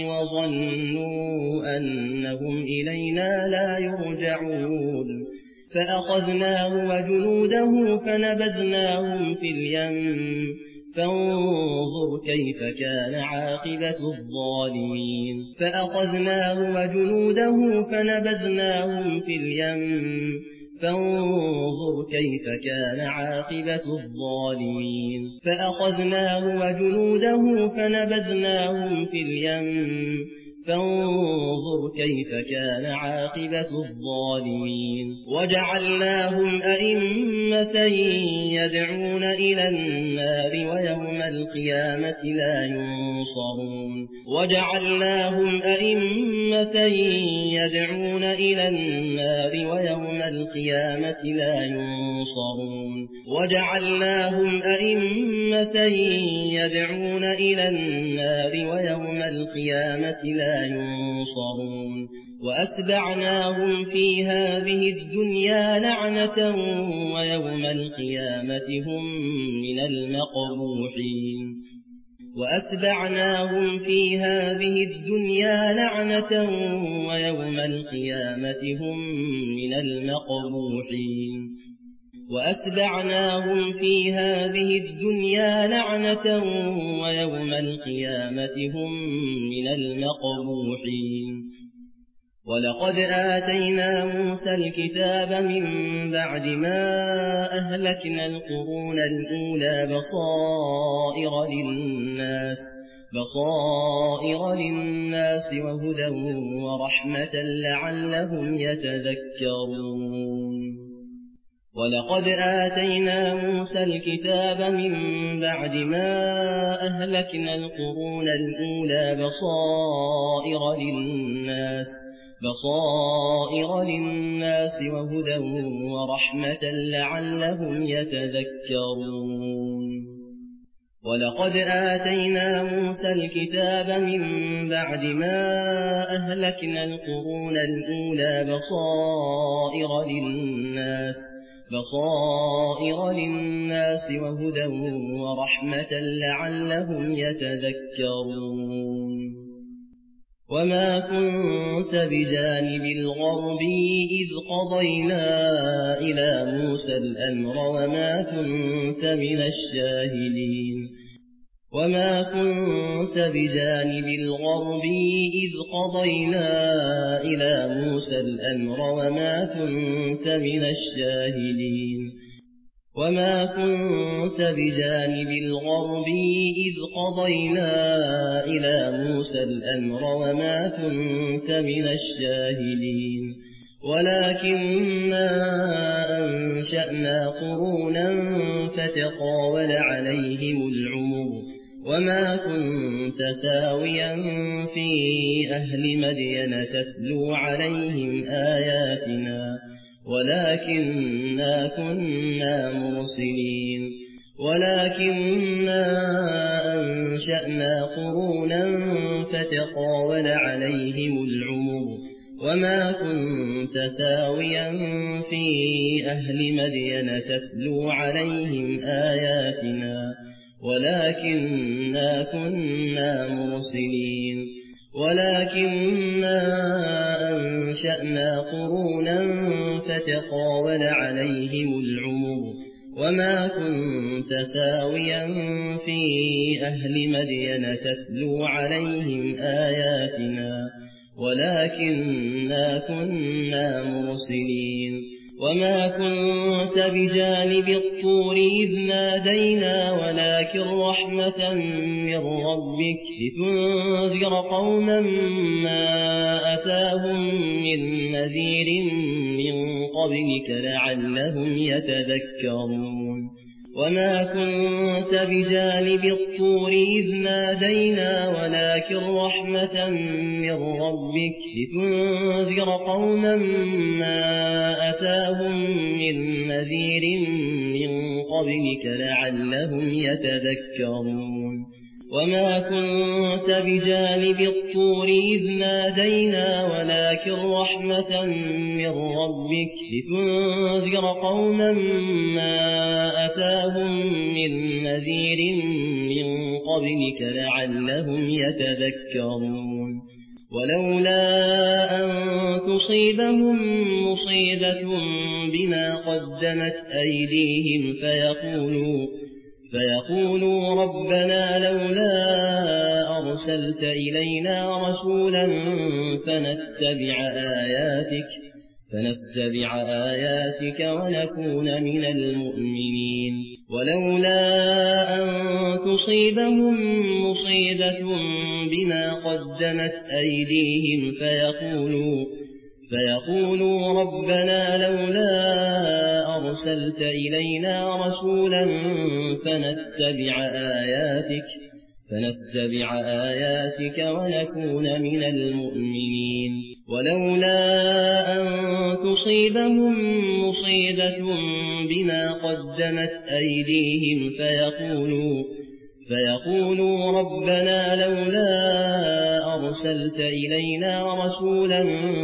وظنوا أنهم إلينا لا يرجعون فأخذناه وجنوده فنبذناهم في اليم فانظر كيف كان عاقبة الظالمين فأخذناه وجنوده فنبذناهم في اليم فانظر كيف كان عاقبة الظالمين فأخذناه وجنوده فنبذناهم في اليم فانظر كيف كان عاقبة الظالمين وجعلناهم أئمة يدعون إلى النار ويوم القيامة لا ينصرون وجعلناهم أئمة يدعون إلى النار ويوم القيامة لا ينصرون وجعلناهم أئمة يدعون إلى النار ويوم القيامة لا ينصرون وأتبعناهم في هذه الدنيا لعنة ويوم القيامة هم من المقبوحين وأتبعناهم في هذه الدنيا لعنة ويوم القيامة هم من المقبوحين وأتبعناهم في هذه الدنيا لعنة ويوم القيامة هم من المقبوحين ولقد آتينا موسى الكتاب من بعد ما أهلكنا القرون الأولى بصائر للناس وهدى ورحمة لعلهم يتذكرون ولقد آتينا موسى الكتاب من بعد ما أهلكنا القرون الأولى بصائر للناس وهدى ورحمة لعلهم يتذكرون ولقد آتينا موسى الكتاب من بعد ما أهلكنا القرون الأولى بصائر للناس وهدى ورحمة لعلهم يتذكرون وما كنت بجانب الغربي إذ قضينا إلى موسى الأمر وما كنت من الشاهدين وما كنت بجانب الغربي إذ قضينا إلى موسى الأمر وما كنت من الشاهدين وما كنت بجانب الغربي إذ قضينا إلى موسى الأمر وما كنت من الشاهدين ولكننا أنشأنا قرونا فتطاول عليهم العمر وما كنت ساويا في أهل مدين تتلو عليهم آياتنا ولكننا كنا مرسلين ولكننا أنشأنا قرونا فتطاول عليهم العمر وما كنت ساويا في أهل مدين تتلو عليهم آياتنا ولكننا كنا مرسلين ولكننا أنشأنا قرونا فتطاول عليهم العمر وما كنت ساويا في أهل مدين تتلو عليهم آياتنا ولكننا كنا مرسلين وما كنت بجانب الطور إذ نادينا ولكن رحمة من ربك لتنذر قوما ما أتاهم من نذير من قبلك لعلهم يتذكرون وما كنت بجانب الطور إذ نادينا ولكن رحمة من ربك لتنذر قوما ما أتاهم من نذير من قبلك لعلهم يتذكرون وما كنت بجانب الطور إذ نادينا ولكن رحمة من ربك لتنذر قوما ما أتاهم من نذير من قبلك لعلهم يتذكرون ولولا أن تصيبهم مصيبة بما قدمت أيديهم فيقولوا ربنا لولا أرسلت إلينا رسولا فنتبع آياتك ونكون من المؤمنين ولولا أن تصيبهم مصيبة بما قدمت أيديهم فيقولوا ربنا لولا أرسلت إلينا رسولا فنتبع آياتك ونكون من المؤمنين ولولا أن تصيبهم مصيبة بما قدمت أيديهم فيقولوا ربنا لولا أرسلت إلينا رسولا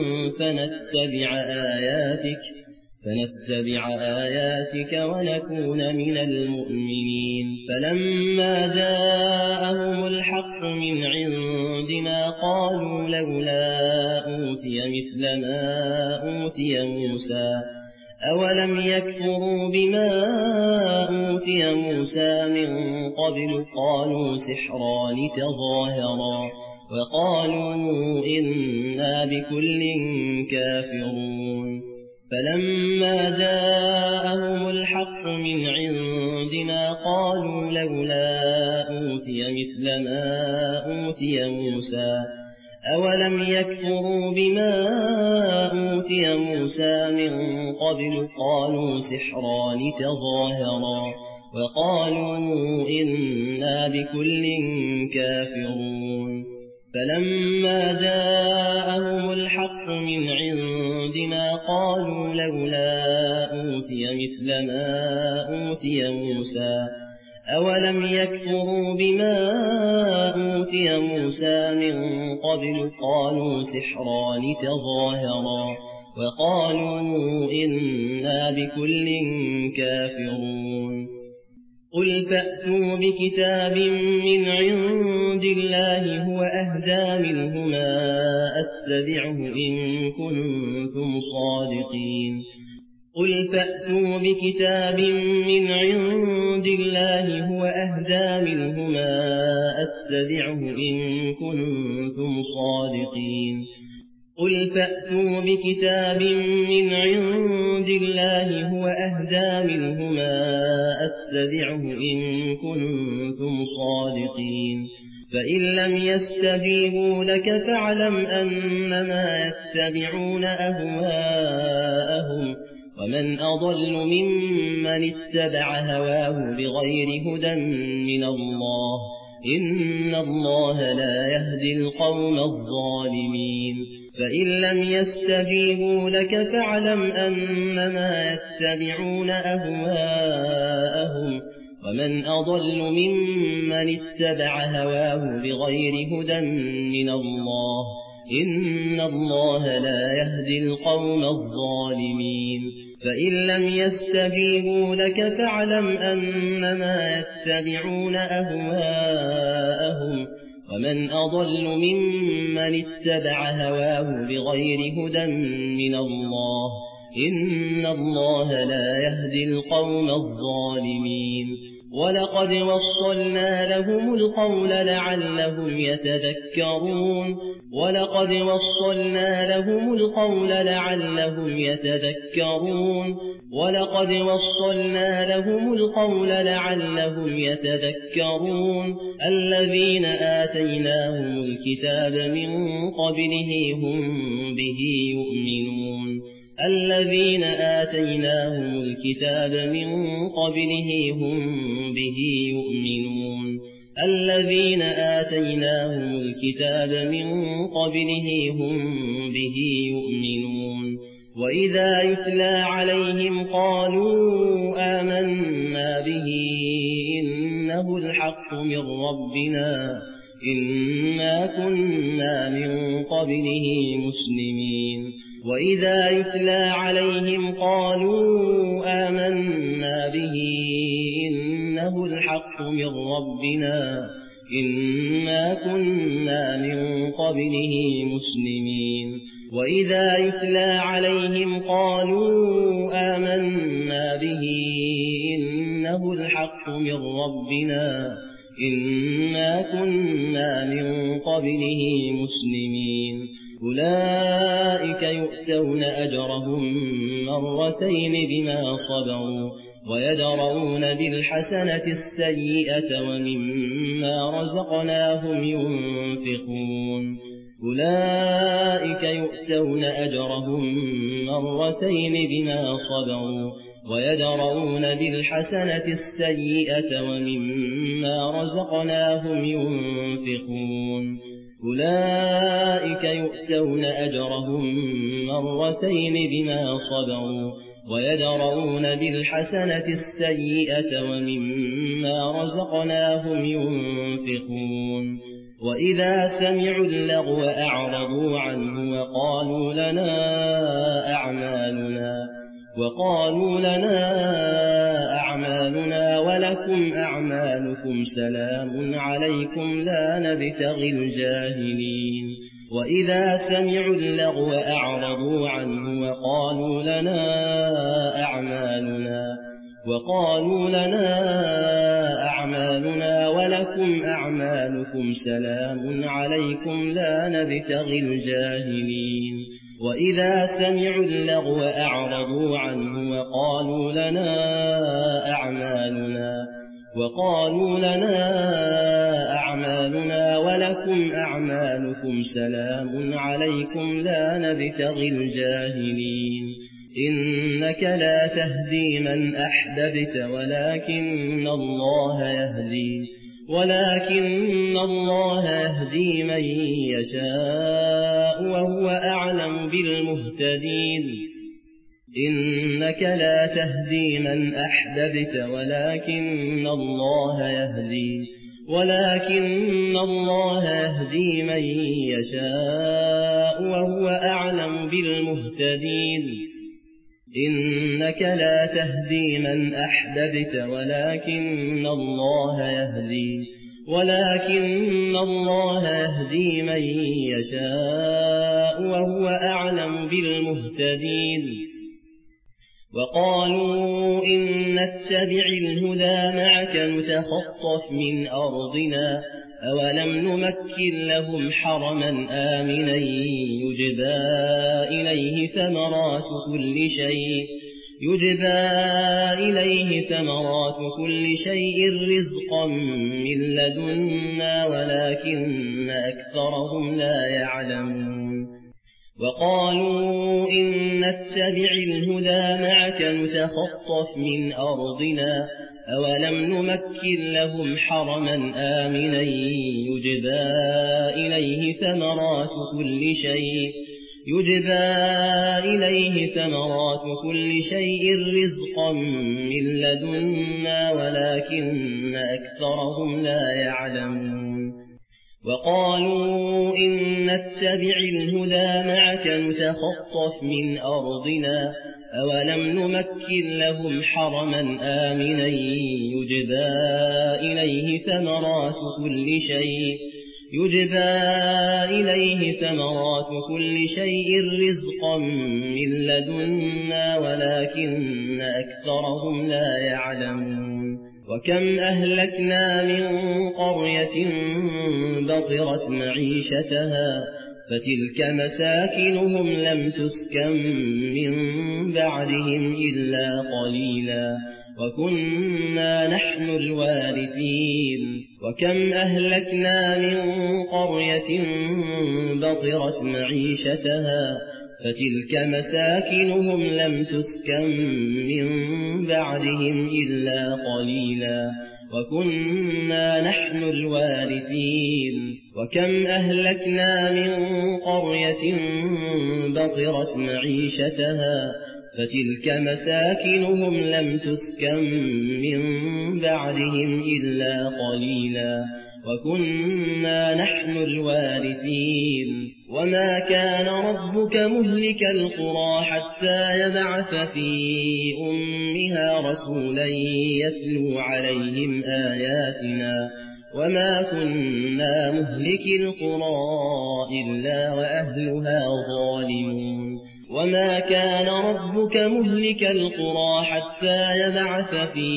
فنتبع آياتك ونكون من المؤمنين فلما جاءهم الحق من عندنا قالوا لولا أوتي مثل ما أوتي موسى أولم يكفروا بما أوتي موسى من قبل قالوا سحران تظاهرا وقالوا إنا بكل كافرون فلما جاءهم الحق من عندنا قالوا لولا أوتي مثل ما أوتي موسى أولم يكفروا بما أوتي موسى من قبل قالوا سحران تظاهرا وقالوا إنا بكل كافرون فلما جاءهم الحق من عندنا قالوا لولا أوتي مثل ما أوتي موسى أولم يكفروا بما أوتي موسى من قبل قالوا سحران تظاهرا وقالوا إنا بكل كافرون قل فأتوا بكتاب من عند الله هو أهدى منهما أتبعه إن كنتم صادقين قل فأتوا بكتاب من عند الله هو أهدى منهما أتبعه إن كنتم صادقين قل فأتوا بكتاب من عند الله هو أهدى منهما أتبعه إن كنتم صادقين فإن لم يستجيبوا لك فاعلم أنما يتبعون أهواءهم ومن أضل ممن اتبع هواه بغير هدى من الله إن الله لا يهدي القوم الظالمين فإن لم يستجيبوا لك فاعلم أنما يتبعون أهواءهم ومن أضل ممن اتبع هواه بغير هدى من الله إن الله لا يهدي القوم الظالمين فإن لم يستجيبوا لك فاعلم أنما يتبعون أهواءهم ومن أضل ممن اتبع هواه بغير هدى من الله إن الله لا يهدي القوم الظالمين ولقد وصلنا لهم القول لعلهم يتذكرون ولقد وصلنا لهم القول لعلهم يتذكرون ولقد وصلنا لهم القول لعلهم يتذكرون الذين آتيناهم الكتاب من قبله هم به يؤمنون الذين آتيناهم الكتاب من قبله هم به يؤمنون الذين آتيناهم الكتاب من قبله هم به يؤمنون وإذا يتلى عليهم قالوا آمنا به إنه الحق من ربنا إنا كنا من قبله مسلمين وإذا يتلى عليهم قالوا آمنا به إنه الحق من ربنا إنا كنا من قبله مسلمين وإذا يتلى عليهم قالوا آمنا به إنه الحق من ربنا إنا كنا من قبله مسلمين أولئك يؤتون أجرهم مرتين بما صبروا ويدرؤون بالحسنة السيئة ومما رزقناهم ينفقون أولئك يؤتون أجرهم مرتين بما صبروا ويدرؤون بالحسنة السيئة ومما رزقناهم ينفقون أولئك يؤتون أجرهم مرتين بما صبروا ويدرؤون بالحسنة السيئة ومما رزقناهم ينفقون وإذا سمعوا اللغو أعرضوا عنه وقالوا لنا أعمالنا ولكم أعمالكم سلام عليكم لا نبتغي الجاهلين وإذا سمعوا اللغو أعرضوا عنه وقالوا لنا أعمالنا ولكم أعمالكم سلام عليكم لا نبتغي الجاهلين وإذا سمعوا اللغو أعرضوا عنه وقالوا لنا أعمالنا ولكم أعمالكم سلام عليكم لا نبتغي الجاهلين إنك لا تهدي من أحببت ولكن الله يهدي من يشاء وهو أعلم بالمهتدين إنك لا تهدي من أحببت ولكن الله يهدي من يشاء وهو أعلم بالمهتدين إنك لا تهدي من أحببت ولكن الله يهدي من يشاء وهو أعلم بالمهتدين وقالوا إن نتبع الهدى معك نتخطف من أرضنا أولم نمكن لهم حرما آمنا يجبى إليه ثمرات كل شيء رزقا من لدنا ولكن أكثرهم لا يعلمون وقالوا إن نتبع الهدى معك نتخطف من أرضنا أولم نمكن لهم حرما آمنا يجبى إليه ثمرات كل شيء رزقا من لدنا ولكن أكثرهم لا يعلمون وقالوا إن نتبع الهدى معك نتخطف من أرضنا أولم نمكن لهم حرما آمنا يجبى إليه ثمرات كل شيء رزقا من لدنا ولكن أكثرهم لا يعلمون وكم أهلكنا من قرية بطرت معيشتها فتلك مساكنهم لم تسكن من بعدهم إلا قليلا وكنا نحن الوارثين وكم أهلكنا من قرية بطرت معيشتها فتلك مساكنهم لم تسكن من بعدهم إلا قليلا وكنا نحن الوارثين وكم أهلكنا من قرية بطرت معيشتها فتلك مساكنهم لم تسكن من بعدهم إلا قليلا وكنا نحن الوارثين وما كان ربك مهلك القرى حتى يبعث في أمها رسولا يتلو عليهم آياتنا وما كنا مهلك القرى إلا وأهلها ظالمون وما كان ربك مهلك القرى حتى يبعث في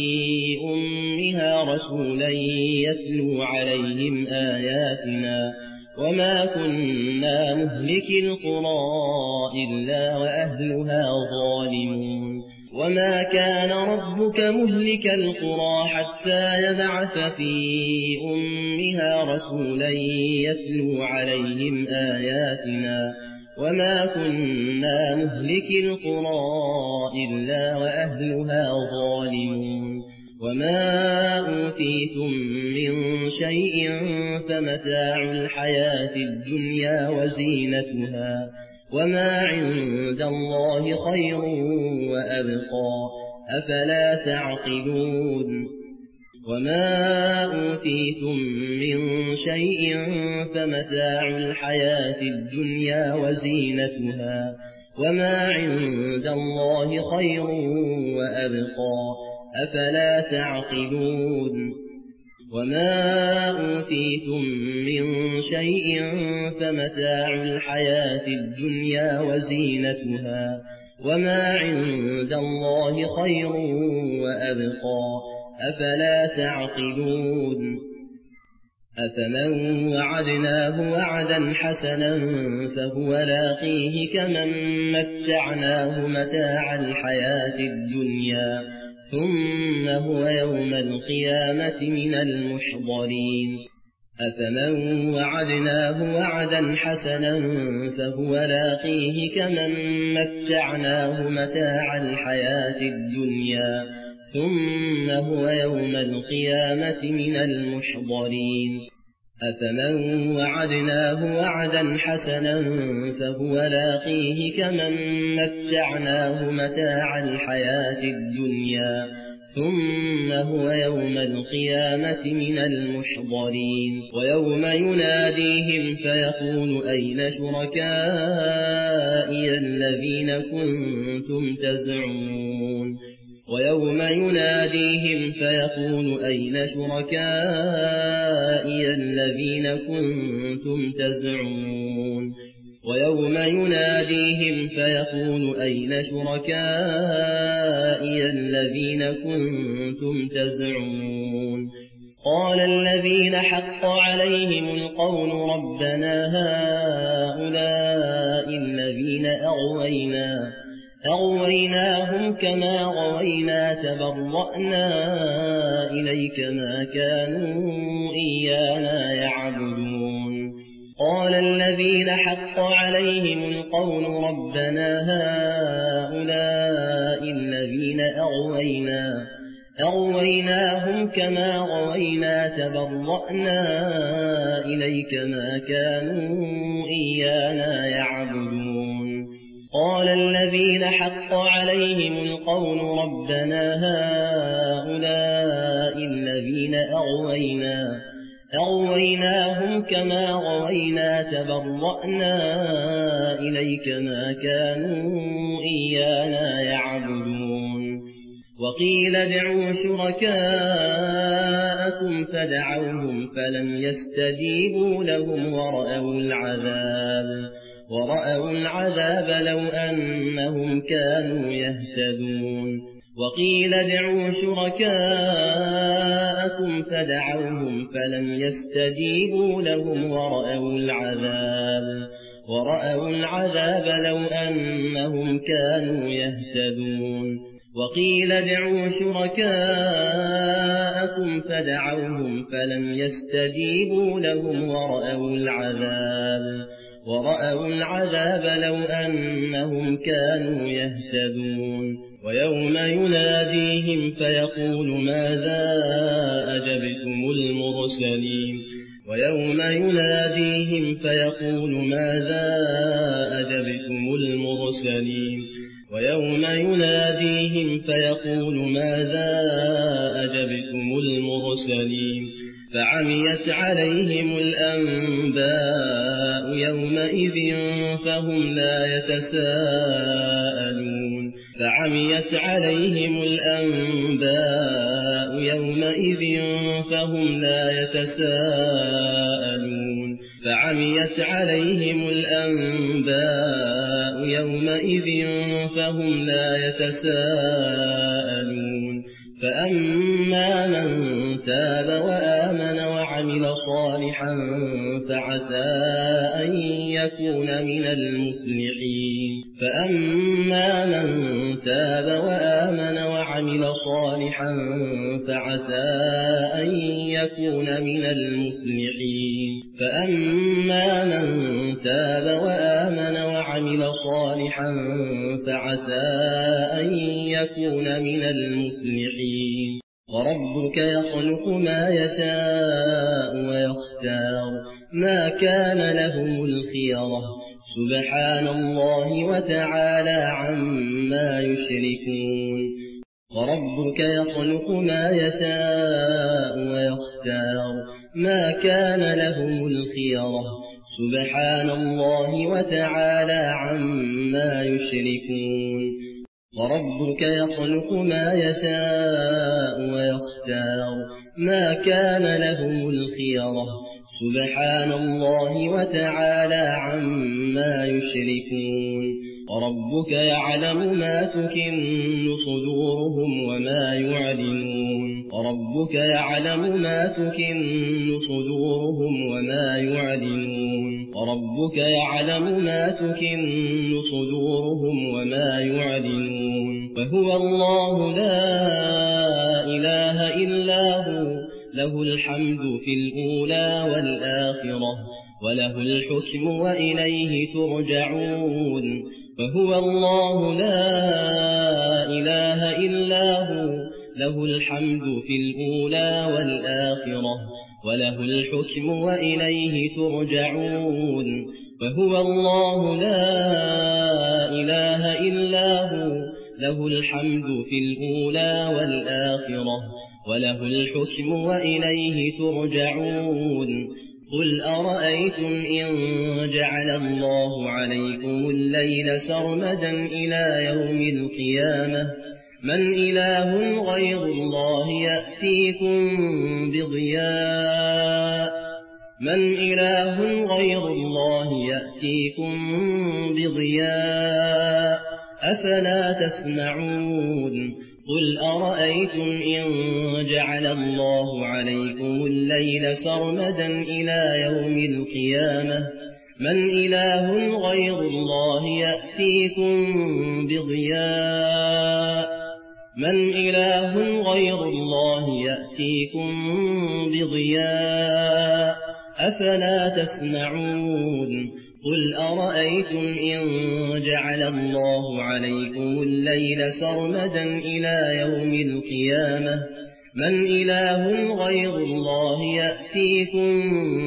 أمها رسولا يتلو عليهم آياتنا وما كنا مهلك القرى إلا وأهلها ظالمون وما كان ربك مهلك القرى حتى يبعث في أمها رسولا يتلو عليهم آياتنا وما كنا مهلك القرى إلا وأهلها ظالمون وما أوتيتم من شيء فمتاع الحياة الدنيا وزينتها وما عند الله خير وأبقى أفلا تعقلون وما أوتيتم من شيء فمتاع الحياة الدنيا وزينتها وما عند الله خير وأبقى أفلا تعقلون وما أوتيتم من شيء فمتاع الحياة الدنيا وزينتها وما عند الله خير وأبقى أفلا تعقلون أفمن وعدناه وعدا حسنا فهو لاقيه كمن متعناه متاع الحياة الدنيا ثم هو يوم القيامة من المحضرين أفمن وعدناه وعدا حسنا فهو لاقيه كمن متعناه متاع الحياة الدنيا ثم هو يوم القيامة من المحضرين أفمن وعدناه وعدا حسنا فهو لاقيه كمن متعناه متاع الحياة الدنيا ثم هو يوم القيامة من المحضرين ويوم يناديهم فيقول أين شركائي الذين كنتم تزعمون ويوم يناديهم فيقول أين شركائي الذين كنتم تزعمون ويوم يناديهم فيقول أين شركائي الذين كنتم تزعمون قال الذين حق عليهم القول ربنا هؤلاء الذين أغويناهم كما غوينا تبرأنا إليك ما كانوا إيانا يعبدون قال الذين حق عليهم القول ربنا هؤلاء الذين أغويناهم كما غوينا تبرأنا إليك ما كانوا إيانا يعبدون قال الذين حق عليهم القول ربنا هؤلاء الذين أغويناهم كما غوينا تبرأنا إليك ما كانوا إيانا يعبدون وقيل ادعوا شركاءكم فدعوهم فلم يستجيبوا لهم ورأوا العذاب لو أنهم كانوا يهتدون وقيل ادعوا شركاءكم فدعوهم فلم يستجيبوا لهم ورأوا العذاب لو أنهم كانوا يهتدون وقيل ادعوا شركاءكم فدعوهم فلم يستجيبوا لهم ورأوا العذاب لو أنهم كانوا يهتدون ويوم يناديهم فيقول ماذا أجبتم المرسلين فعميت عليهم الأنباء يومئذ فهم لا يتساءلون فأما من تاب وآمن وعمل صالحا فعسى أن يكون من المفلحين وربك يخلق ما يشاء ويختار ما كان لهم الخيرة سبحان الله وتعالى عما يشركون وربك يخلق ما يشاء ويختار ما كان لهم الخيرة سبحان الله وتعالى عما يشركون وربك يخلق ما يشاء ويختار ما كان لهم الخيرة سبحان الله وتعالى عما يشركون وربك يعلم ما تكن صدورهم وما يعلنون فهو الله لا إله إلا هو له الحمد في الأولى والآخرة وله الحكم وإليه ترجعون فهو الله لا إله إلا هو له الحمد في الأولى والآخرة وله الحكم وإليه ترجعون فهو الله لا إله إلا هو له الحمد في الأولى والآخرة وله الحكم وإليه ترجعون قل أرأيتم إن جعل الله عليكم الليل سرمدا إلى يوم القيامة من إله غير الله يأتيكم بضياء أفلا تسمعون قل أرأيتم إن جعل الله عليكم الليل سرمدا إلى يوم القيامة من إله غير الله يأتيكم بضياء أفلا تسمعون قل أرأيتم إن جعل الله عليكم الليل سرمدا إلى يوم القيامة من إله غير الله يأتيكم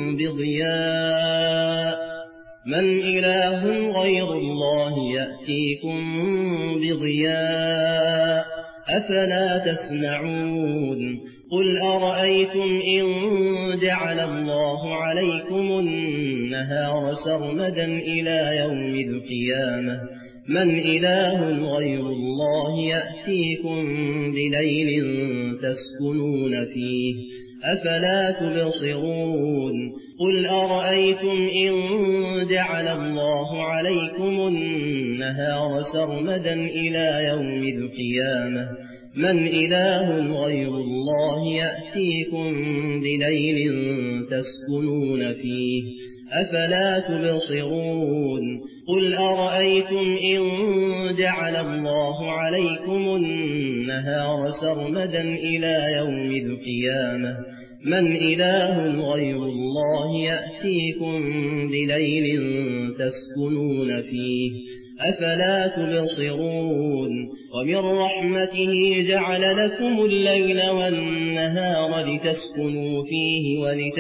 بضياء أفلا تسمعون قل أرأيتم إن جعل الله عليكم النهار سرمدا إلى يوم القيامة من إله غير الله يأتيكم بليل تسكنون فيه أفلا تبصرون قل أرأيتم إن جعل الله عليكم النهار سرمدا إلى يوم القيامة من إله غير الله يأتيكم بليل تسكنون فيه أفلا تبصرون قل أرأيتم إن جعل الله عليكم النهار سرمدا إلى يوم القيامة من إله غير الله يأتيكم بليل تسكنون فيه أفلا تبصرون ومن رحمته جعل لكم الليل والنهار لتسكنوا فيه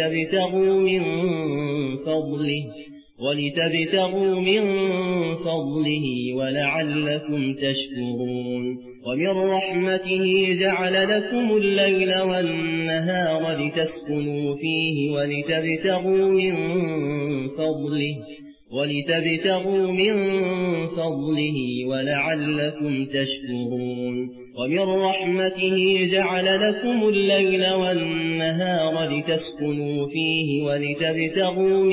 ولتبتغوا من فضله ولعلكم تشكرون ومن رحمته جعل لكم الليل والنهار لتسكنوا فيه ولتبتغوا من فضله ولعلكم تشكرون ومن رحمته جعل لكم الليل والنهار لتسكنوا فيه ولتبتغوا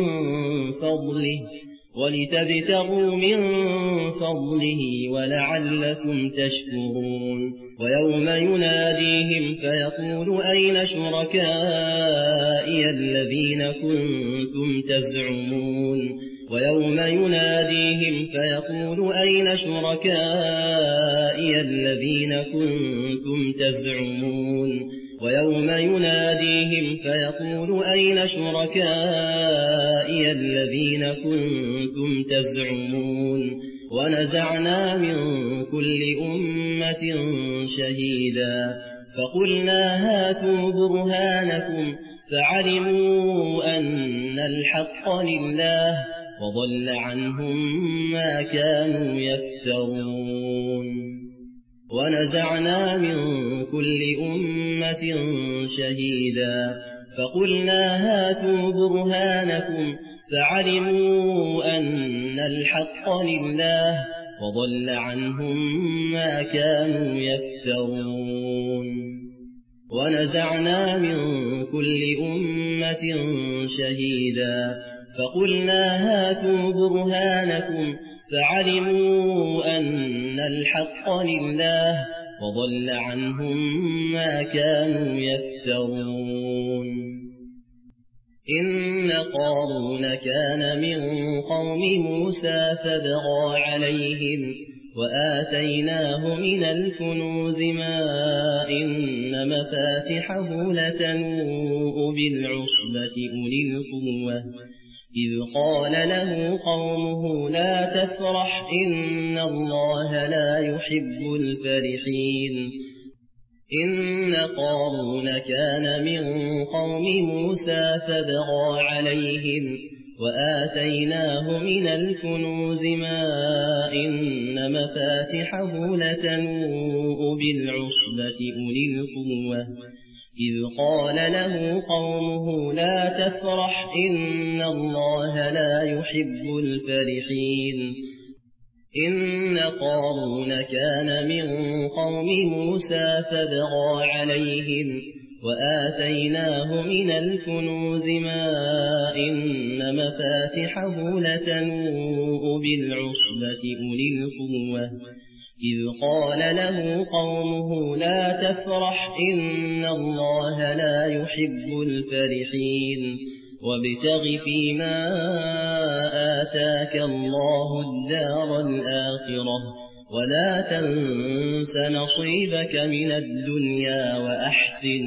من فضله ولعلكم تشكرون ويوم يناديهم فيقول أين شركائي الذين كنتم تزعمون ويوم يناديهم فيقول أين شركائي الذين كنتم تزعمون ويوم يناديهم فيقول أين شركائي الذين كنتم تزعمون ونزعنا من كل أمة شهيدا فقلنا هاتوا برهانكم فعلموا أن الحق لله وضل عنهم ما كانوا يفترون ونزعنا من كل أمة شهيدا فقلنا هاتوا برهانكم فعلموا أن الحق لله وضل عنهم ما كانوا يفترون ونزعنا من كل أمة شهيدا فقلنا هاتوا برهانكم فعلموا أن الحق لله وضل عنهم ما كانوا يفترون إن قارون كان من قوم موسى فبغى عليهم وآتيناه من الكنوز ما إن مفاتحه لتنوء بالعصبة أولي القوة إذ قال له قومه لا تفرح إن الله لا يحب الفرحين إن قارون كان من قوم موسى فبغى عليهم وآتيناه من الكنوز ما إن مفاتحه لتنوء بالعصبة أولي القوة إذ قال له قومه لا تفرح إن الله لا يحب الفرحين إن قارون كان من قوم موسى فبغى عليهم وآتيناه من الكنوز ما إن مفاتحه لتنوء بالعصبة أولي القوة إذ قال له قومه لا تفرح إن الله لا يحب الفرحين وابتغ فيما آتاك الله الدار الآخرة ولا تنس نصيبك من الدنيا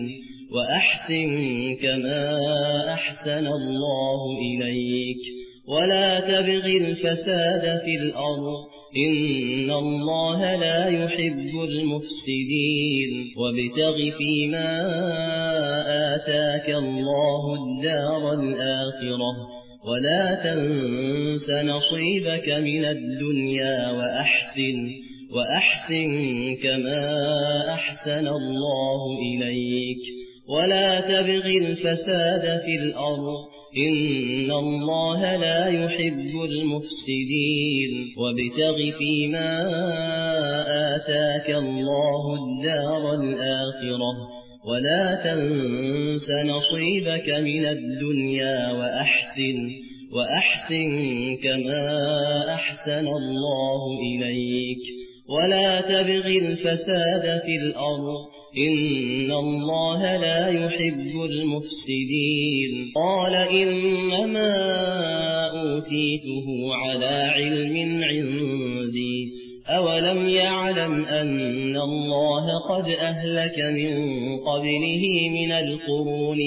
وأحسن كما أحسن الله إليك ولا تبغ الفساد في الأرض إن الله لا يحب المفسدين وابتغ فيما آتاك الله الدار الآخرة ولا تنس نصيبك من الدنيا وأحسن كما أحسن الله إليك ولا تبغ الفساد في الأرض إن الله لا يحب المفسدين وابتغ فيما آتاك الله الدار الآخرة ولا تنس نصيبك من الدنيا وأحسن كما أحسن الله إليك ولا تبغ الفساد في الأرض إن الله لا يحب المفسدين قال إنما أوتيته على علم عندي أولم يعلم أن الله قد أهلك من قبله من القرون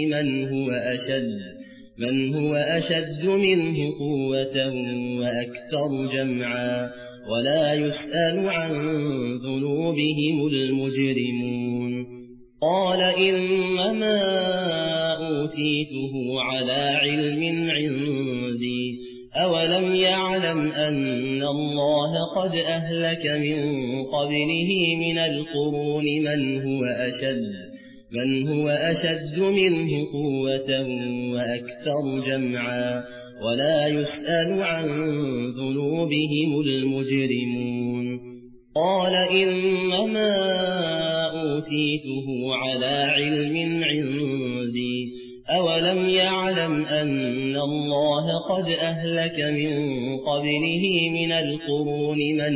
من هو أشد منه قوة وأكثر جمعا ولا يسأل عن ذنوبهم المجرمون قال إنما أوتيته على علم عندي أولم يعلم أن الله قد أهلك من قبله من القرون من هو أشد منه قوة وأكثر جمعا ولا يسأل عن ذنوبهم المجرمون قال إنما أوتيته على علم عندي أولم يعلم أن الله قد أهلك من قبله من القرون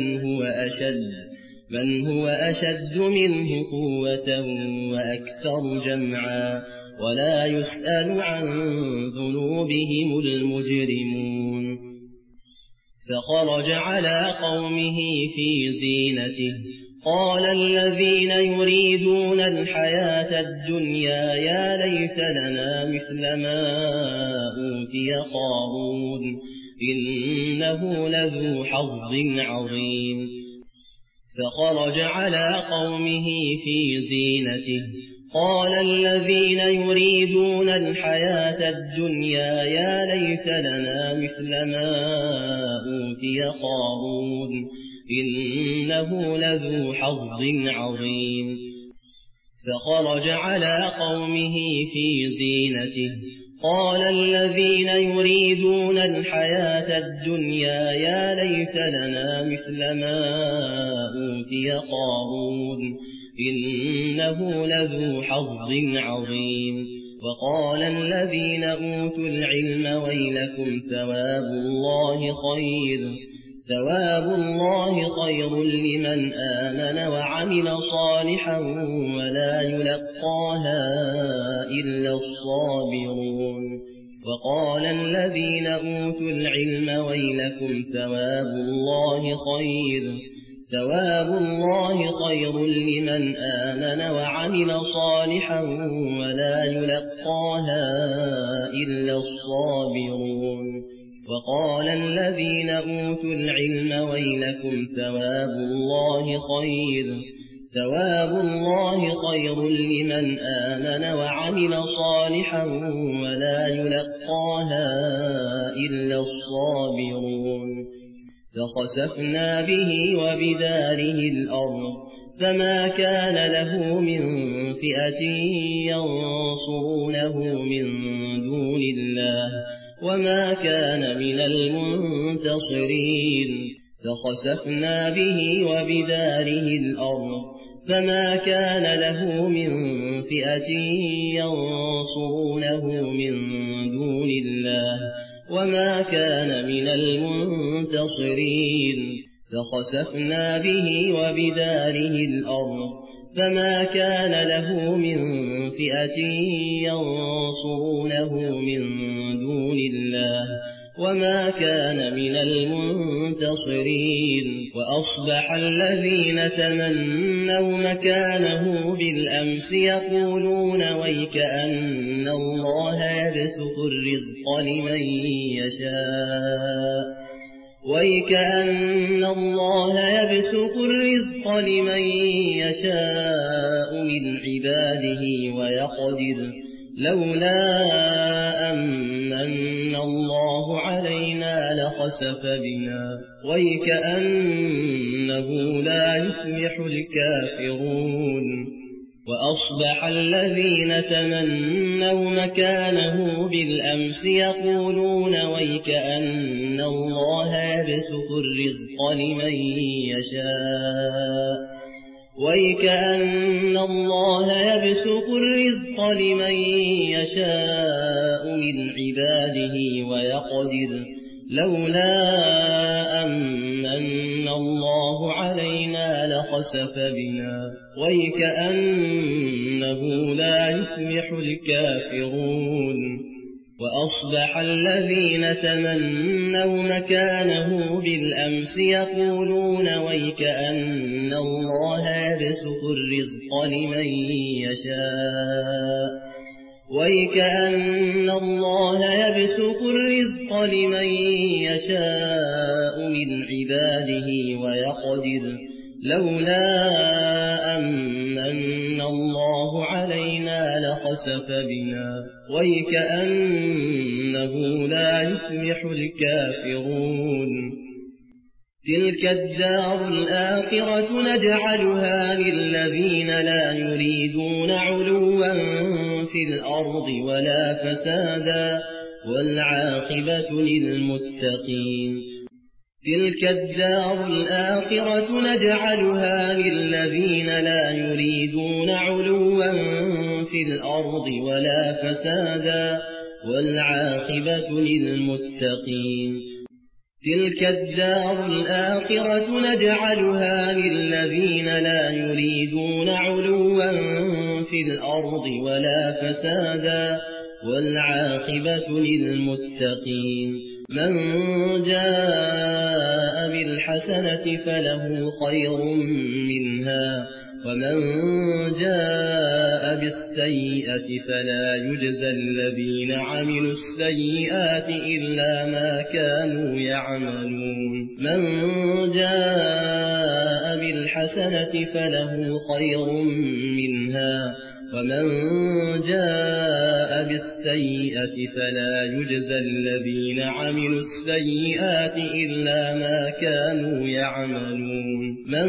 من هو أشد منه قوة وأكثر جمعا ولا يسأل عن ذنوبهم المجرمون فخرج على قومه في زينته قال الذين يريدون الحياة الدنيا يا ليت لنا مثل ما أوتي قارون إنه لذو حظ عظيم فخرج على قومه في زينته قال الذين يريدون الحياة الدنيا يا ليت لنا مثل ما أوتي قارون إنه لذو حظ عظيم فخرج على قومه في زينته قال الذين يريدون الحياة الدنيا يا ليت لنا مثل ما أوتي قارون إنه لذو حظ عظيم وقال الذين أوتوا العلم ويلكم ثواب الله خير لمن آمن وعمل صالحا ولا يلقاها إلا الصابرون وقال الذين أوتوا العلم ويلكم ثواب الله خير لمن آمن وعمل صالحا ولا يلقاها إلا الصابرون وقال الذين أوتوا العلم ويلكم ثواب الله خير لمن آمن وعمل صالحا ولا يلقاها إلا الصابرون فخسفنا به وبداره الأرض فما كان له من فئة ينصرونه من دون الله وما كان من المنتصرين فخسفنا به وبداره الأرض فما كان له من فئة ينصرونه من دون الله وما كان من المنتصرين فخسفنا به وبداره الأرض فما كان له من فئة ينصرونه من دون الله وما كان من المنتصرين. وأصبح الذين تمنوا مكانه بالأمس يقولون ويكأن الله يبسط الرزق لمن يشاء من عباده ويقدر لولا أمن الله علينا لخسف بنا ويكأنه لا يفلح الكافرون. وأصبح الذين تمنوا مكانه بالأمس يقولون ويكأن الله يبسط الرزق لمن يشاء من عباده ويقدر لولا أمن الله علينا لخسف بنا ويكأنه لا يفلح الكافرون. وأصبح الذين تمنوا مكانه بالأمس يقولون ويكأن الله يبسط الرزق لمن يشاء من عباده ويقدر لولا أمن الله علينا لخسف بنا ويكأنه لا يفلح الكافرون. تلك الدار الآخرة نجعلها للذين لا يريدون علوا في الأرض ولا فسادا والعاقبة للمتقين. تلك الدار الآخرة نجعلها للذين لا يريدون علوا في الأرض ولا فسادا والعاقبة للمتقين. تلك الدار الآخرة نجعلها للذين لا يريدون علوا في الأرض ولا فسادا والعاقبة للمتقين. من جاء بالحسنة فله خير منها ومن جاء بالسيئة فلا يجزى الذين عملوا السيئات إلا ما كانوا يعملون. من جاء بالحسنة فله خير منها ومن جاء بالسيئة فلا يجزى الذين عملوا السيئات إلا ما كانوا يعملون. من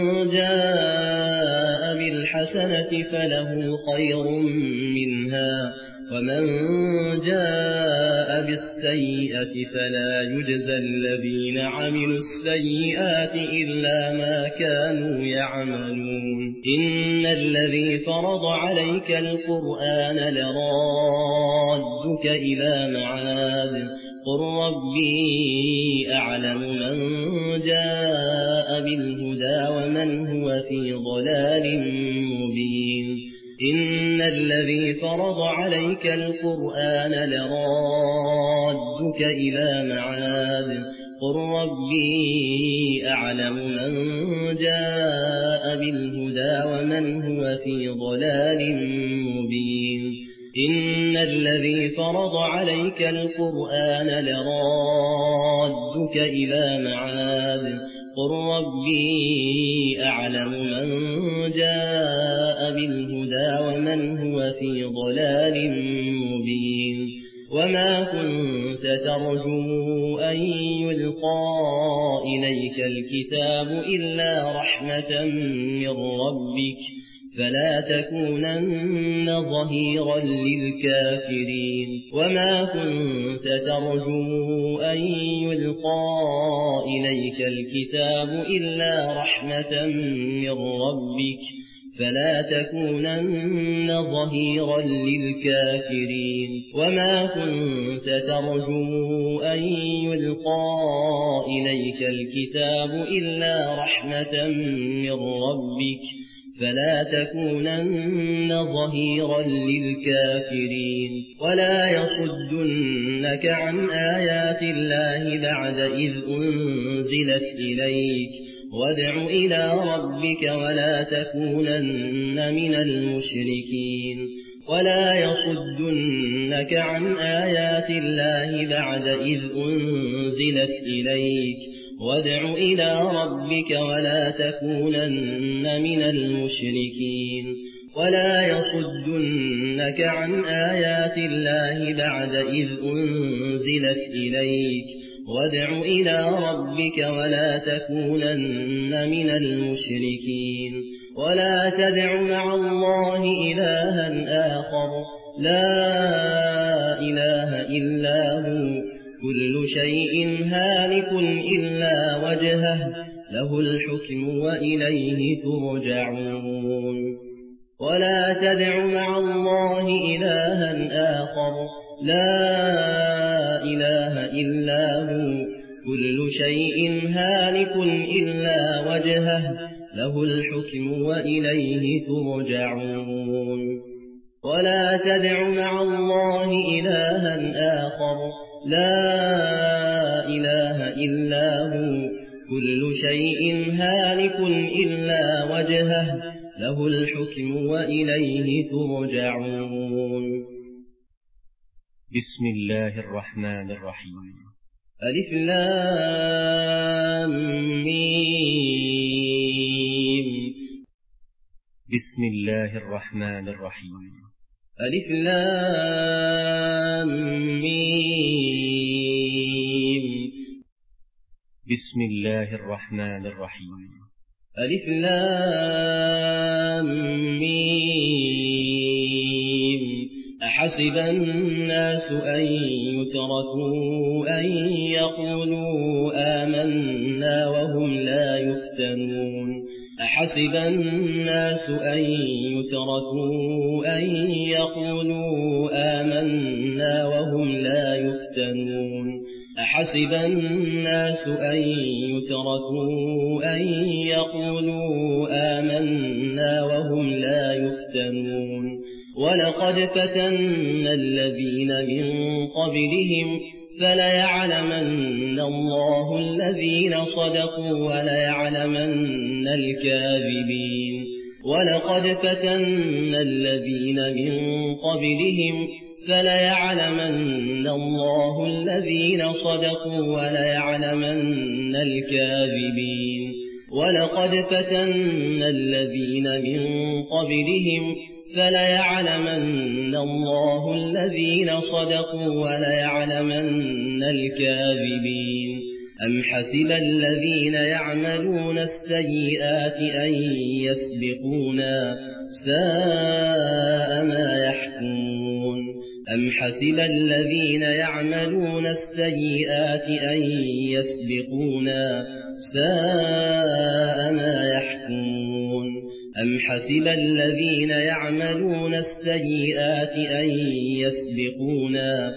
جاء بالحسنة فله خير منها ومن جاء بالسيئة فلا يجزى الذين عملوا السيئات إلا ما كانوا يعملون. إن الذي فرض عليك القرآن لرادك إلى معاد قل ربي أعلم من جاء بالهدى ومن هو في ضلال مبين. إن الذي فرض عليك القرآن لرادك إلى معاد قل ربي أعلم من جاء بالهدى ومن هو في ضلال مبين. إن الذي فرض عليك القرآن لرادك إلى معاد قل ربي أعلم من جاء بالهدى ومن هو في ضلال مبين. وما كنت ترجو أن يلقى إليك الكتاب إلا رحمة من ربك فلا تكونن ظهيرا للكافرين. وما كنت ترجو أن يلقى إليك الكتاب إلا رحمة من ربك فلا تكونن ظهيرا للكافرين. وما كنت ترجو أن يلقى إليك الكتاب إلا رحمة من ربك فلا تكونن ظهيرا للكافرين ولا يصدنك عن آيات الله بعد إذ أنزلت إليك وادع إلى ربك ولا تكونن من المشركين ولا يصدنك عن آيات الله بعد إذ أنزلت إليك وادع إلى ربك ولا تكونن من المشركين ولا يصدنك عن آيات الله بعد إذ أنزلت إليك وادع إلى ربك ولا تكونن من المشركين ولا تدع مع الله إلها آخر لا إله إلا هو كل شيء هالك إلا وجهه له الحكم وإليه ترجعون ولا تدع مع الله إلها آخر لا إله إلا هو كل شيء هالك إلا وجهه له الحكم وإليه ترجعون ولا تدع مع الله إلها آخر لا إله إلا هو كل شيء هالك إلا وجهه له الحكم وإليه ترجعون بسم الله الرحمن الرحيم ألف لام ميم بسم الله الرحمن الرحيم ألف لام ميم بسم الله الرحمن الرحيم ألف لام ميم أحسب الناس أن يتركوا أن يقولوا آمنا وهم لا يفتنون أحسب الناس أن يتركوا أن يقولوا آمنا وهم لا يفتنون أحسب الناس أن يتركوا أن يقولوا آمنا وهم لا يفتنون ولقد فتنا الذين من قبلهم فليعلمن الله الذين صدقوا وليعلمن الكاذبين ولقد فتنا الذين من قبلهم فليعلمن الله الذين صدقوا وليعلمن الكاذبين ولقد فتنا الذين من قبلهم فليعلمن الله الذين صدقوا وليعلمن الكاذبين أم حسب الذين يعملون السيئات أن يسبقونا ساء ما يحكمون أم حسب الذين يعملون السيئات أن يسبقونا ساء ما يحكمون أم حسب الذين يعملون السيئات أن يسبقونا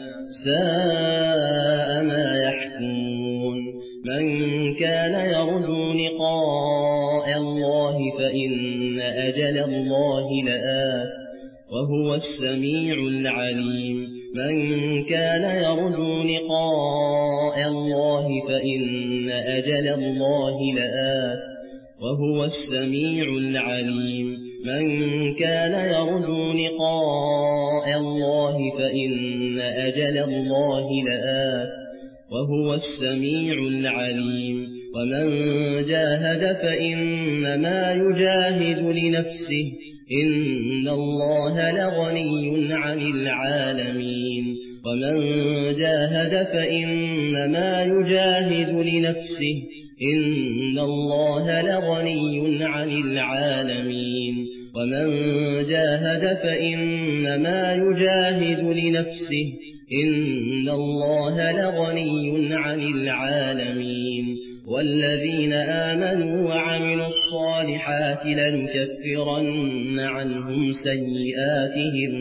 ساء ما يحكمون من كان يرجو لقاء الله فإن أجل الله لآت وهو السميع العليم من كان يرجو لقاء الله فإن أجل الله لآت وهو السميع العليم من كان يرجو لقاء الله فإن أجل الله لآت وهو السميع العليم ومن جاهد فإنما يجاهد لنفسه إن الله لغني عن العالمين ومن جاهد فإنما يجاهد لنفسه إن الله لغني عن العالمين ومن جاهد فإنما يجاهد لنفسه إن الله لغني عن العالمين والذين آمنوا وعملوا الصالحات لنكفرن عنهم سيئاتهم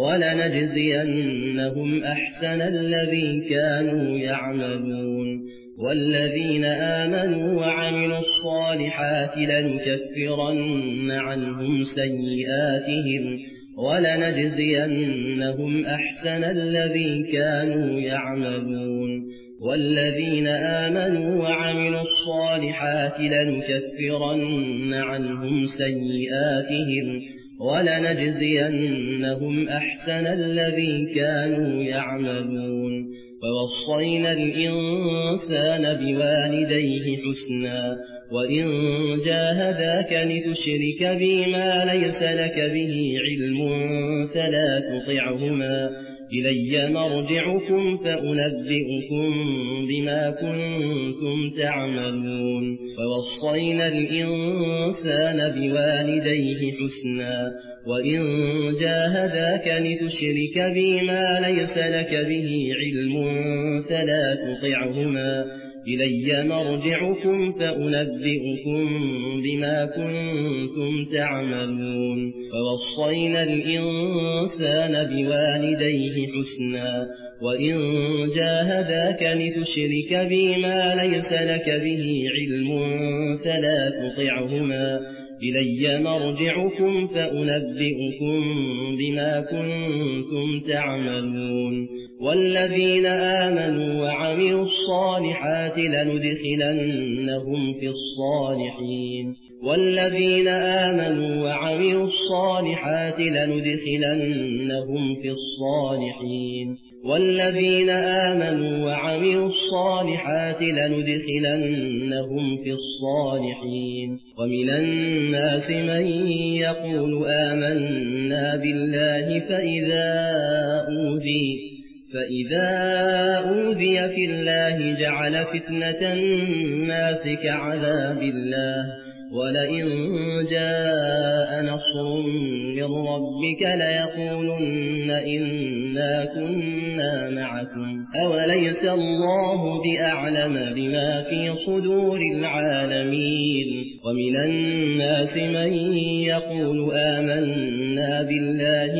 ولنجزينهم أحسن الذي كانوا يعملون والذين آمنوا وعملوا الصالحات لنكفرن عنهم سيئاتهم ولنجزينهم أحسن الذي كانوا يعملون والذين آمنوا وعملوا الصالحات لنكفرن عنهم سيئاتهم ولنجزينهم أحسن الذي كانوا يعملون ووصينا الإنسان بوالديه حسنا وإن جاهداك لتشرك بي ما ليس لك به علم فلا تطعهما إلي مرجعكم فأنبئكم بما كنتم تعملون ووصينا الإنسان بوالديه حسنا وإن جاهداك لتشرك بي ما ليس لك به علم فلا تطعهما إلي مرجعكم فأنبئكم بما كنتم تعملون فوصينا الإنسان بوالديه حسنا وإن جاهداك لتشرك بي ما ليس لك به علم فلا تطعهما إلي مرجعكم فأنبئكم بما كنتم تعملون والذين آمنوا وعملوا الصالحات لندخلنهم في الصالحين والذين آمنوا وعملوا الصالحات لندخلنهم في الصالحين والذين آمنوا وعملوا الصالحات لندخلنهم في الصالحين ومن الناس من يقول آمنا بالله فإذا أوذي في الله جعل فتنة الناس كعذاب الله ولئن جاء نصر من ربك ليقولن إنا كنا معكم أوليس الله بأعلم بما في صدور العالمين ومن الناس من يقول آمنا بالله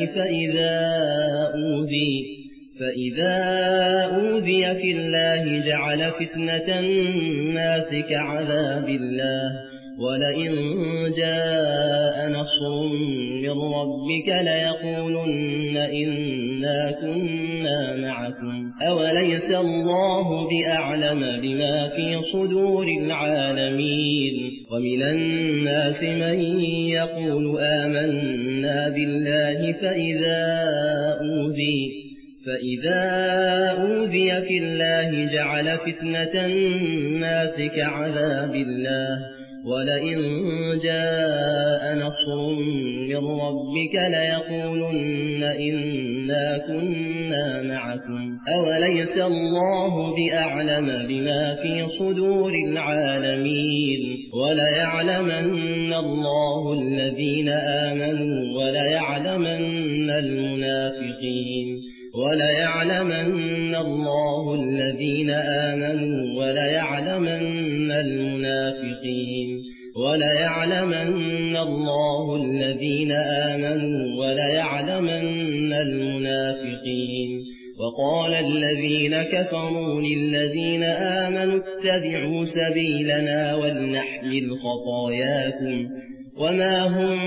فإذا أوذي في الله جعل فتنة الناس كعذاب الله ولئن جاء نصر من ربك ليقولن إنا كنا معكم أوليس الله بأعلم بما في صدور العالمين ومن الناس من يقول آمنا بالله فإذا أوذي في الله جعل فتنة الناس كعذاب الله ولئن جاء نصر من ربك ليقولن إنا كنا معكم أوليس الله بأعلم بما في صدور العالمين وليعلمن الله الذين آمنوا وليعلمن المنافقين وليعلمن الله الذين آمنوا وليعلمن المنافقين وليعلمن الله الذين آمنوا وليعلمن المنافقين وقال الذين كفروا للذين آمنوا اتبعوا سبيلنا ولنحمل خطاياكم وما هم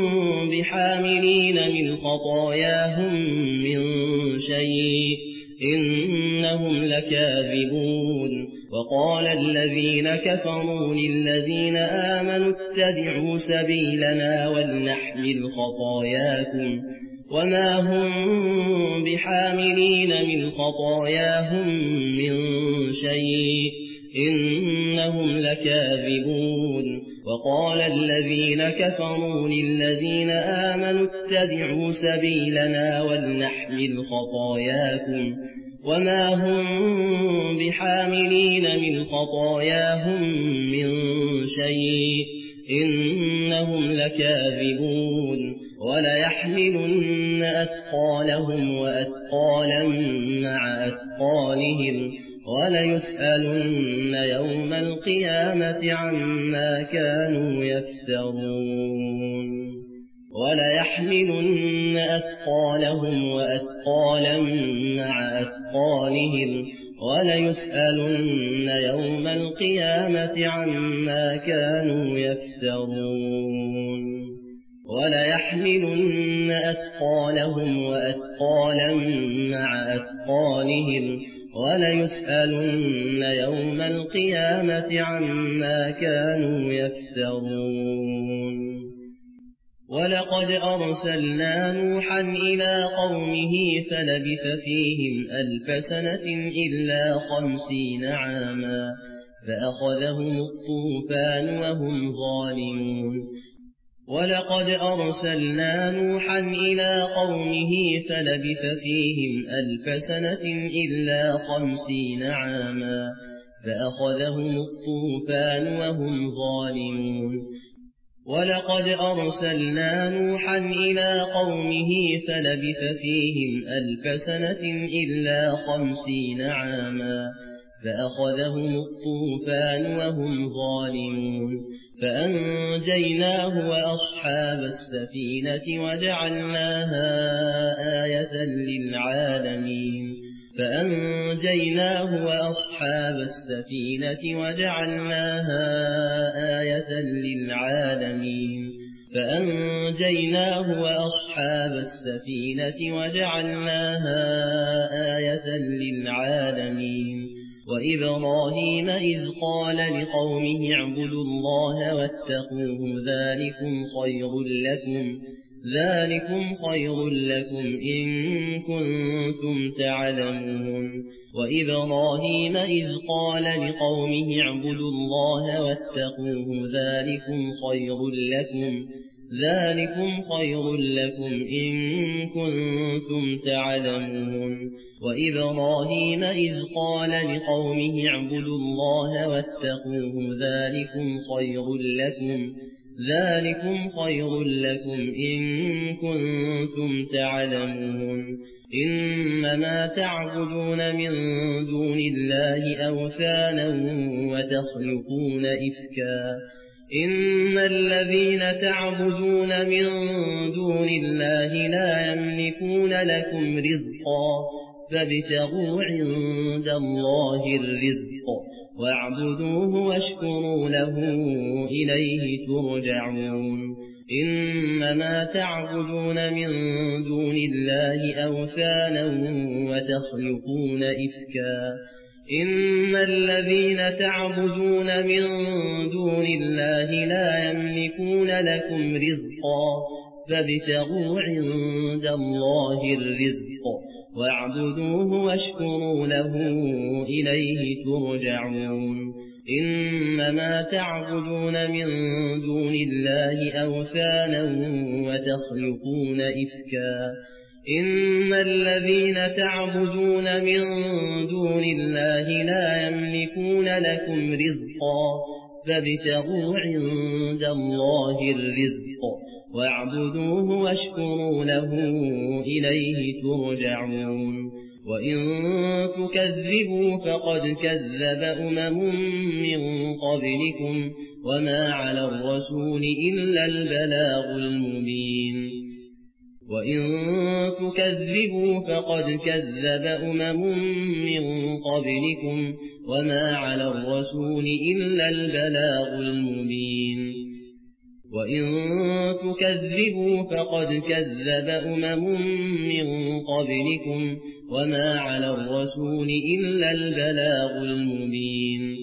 بحاملين من خطاياهم من شيء إنهم لكاذبون وقال الذين كفروا للذين آمنوا اتبعوا سبيلنا ولنحمل خطاياكم وما هم بحاملين من خطاياهم من شيء إنهم لكاذبون وقال الذين كفروا للذين آمنوا اتبعوا سبيلنا ولنحمل خطاياكم وما هم بحاملين من خطاياهم من شيء إنهم لكاذبون وليحملن أثقالهم وأثقالا مع أثقالهم وليسألن يوم القيامة عما كانوا يفترون وليحملن أثقالهم وأثقالا مع أثقالهم وليسألن يوم القيامة عما كانوا يفترون وليحملن أثقالهم وأثقالا مع أثقالهم وليسألن يوم القيامة عما كانوا يفترون ولقد أرسلنا نوحا إلى قومه فلبث فيهم 1000 سنة إلا 50 عاما فأخذهم الطوفان وهم ظالمون ولقد أرسلنا نوحا إلى قومه فلبث فيهم 1000 سنة إلا 50 عاما فأخذهم الطوفان وهم ظالمون ولقد أرسلنا نوحا إلى قومه فلبث فيهم 1000 سنة إلا 50 عاما فأخذهم الطوفان وهم ظالمون فأنجيناه وأصحاب السفينة وجعلناها آية للعالمين فأنجيناه وأصحاب السفينة وجعلناها آية للعالمين فأنجيناه وأصحاب السفينة وجعلناها آية للعالمين وإبراهيم إذ قال لقومه اعبدوا الله واتقوه ذلكم خير لكم إن كنتم تعلمون وإبراهيم إذ قال لقومه اعبدوا الله واتقوه ذلكم خير لكم إن كنتم تعلمون وإبراهيم إذ قال لقومه اعبدوا الله واتقوه ذلكم خير لكم إن كنتم تعلمون إنما تعبدون من دون الله أوثانا وتخلقون إفكا إن الذين تعبدون من دون الله لا يملكون لكم رزقا فابتغوا عند الله الرزق واعبدوه واشكروا له إليه ترجعون إنما تعبدون من دون الله أوثانا وتخلقون إفكا إن الذين تعبدون من دون الله لا يملكون لكم رزقا فابتغوا عند الله الرزق واعبدوه واشكروا له إليه ترجعون إنما تعبدون من دون الله أوثانا وتخلقون إفكا إن الذين تعبدون من دون الله لا يملكون لكم رزقا فابتغوا عند الله الرزق واعبدوه واشكروا له إليه ترجعون وإن تكذبوا فقد كذب من قبلكم وما على الرسول إلا البلاغ المبين وإن تكذبوا فقد كذب من قبلكم وما على الرسول إلا البلاغ المبين وإن تكذبوا فقد كذب من قبلكم وما على الرسول إلا البلاغ المبين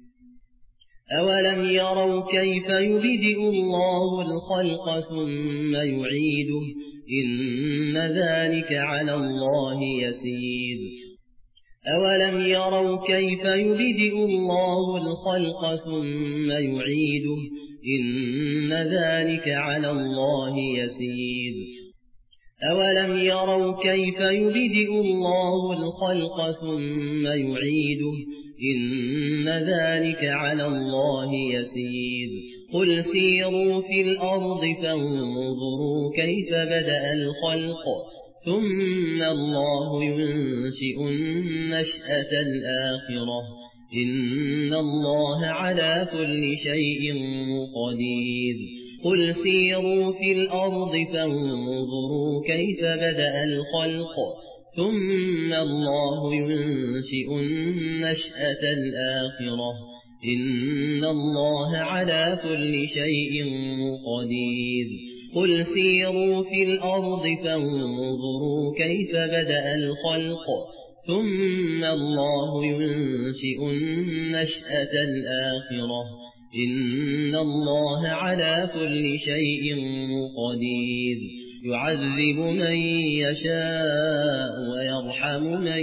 أولم يروا كيف يبدئ الله الخلق ثم يعيده إن ذلك على الله يسير أولم يروا كيف يبدئ الله الخلق ثم يعيده إن ذلك على الله يسير أولم يروا كيف يبدئ الله الخلق ثم يعيده إن ذلك على الله يسير قل سيروا في الأرض فانظروا كيف بدأ الخلق ثم الله ينشئ النشأة الآخرة إن الله على كل شيء قدير قل سيروا في الأرض فانظروا كيف بدأ الخلق ثم الله ينشئ النشأة الآخرة إن الله على كل شيء قدير قل سيروا في الأرض فانظروا كيف بدأ الخلق ثم الله ينشئ النشأة الآخرة إن الله على كل شيء قدير يعذب من يشاء ويرحم من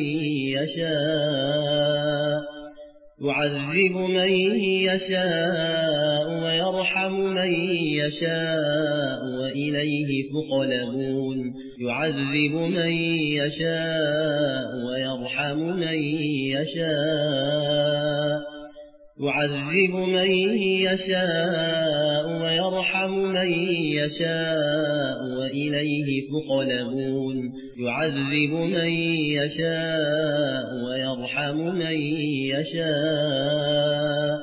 يشاء وإليه تقلبون يعذب من يشاء ويرحم من يشاء وإليه تقلبون يعذب من يشاء ويرحم من يشاء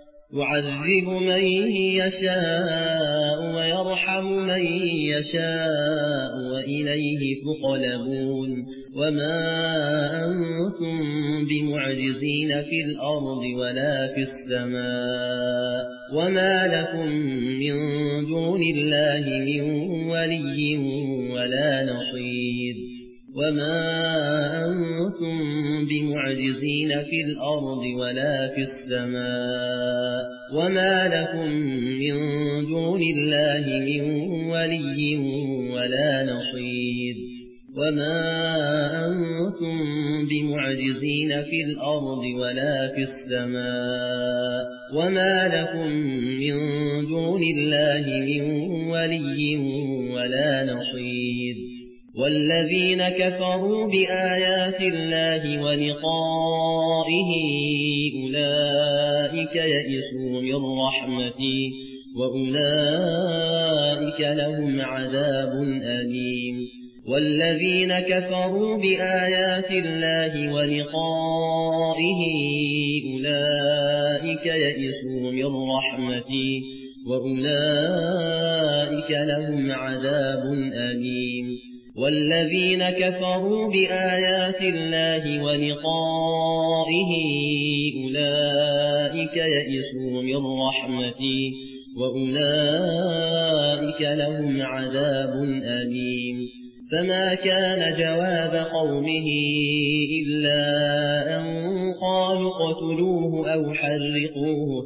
وإليه تقلبون وما أنتم بمعجزين في الأرض ولا في السماء وما لكم من دون الله من ولي ولا نصير وما أنتم بمعجزين في الأرض ولا في السماء وما لكم من دون الله من ولي ولا نصير وما أنتم بمعجزين في الأرض ولا في السماء وما لكم من دون الله من ولي ولا نصير والذين كفروا بآيات الله ولقائه أولئك يئسوا من رحمتي وأولئك لهم عذاب أليم والذين كفروا بآيات الله ولقائه أولئك يئسوا من رحمتي وأولئك لهم عذاب أليم والذين كفروا بآيات الله ولقائه أولئك يئسوا من رحمتي وأولئك لهم عذاب أليم فما كان جواب قومه إلا أن قالوا اقتلوه أو حرقوه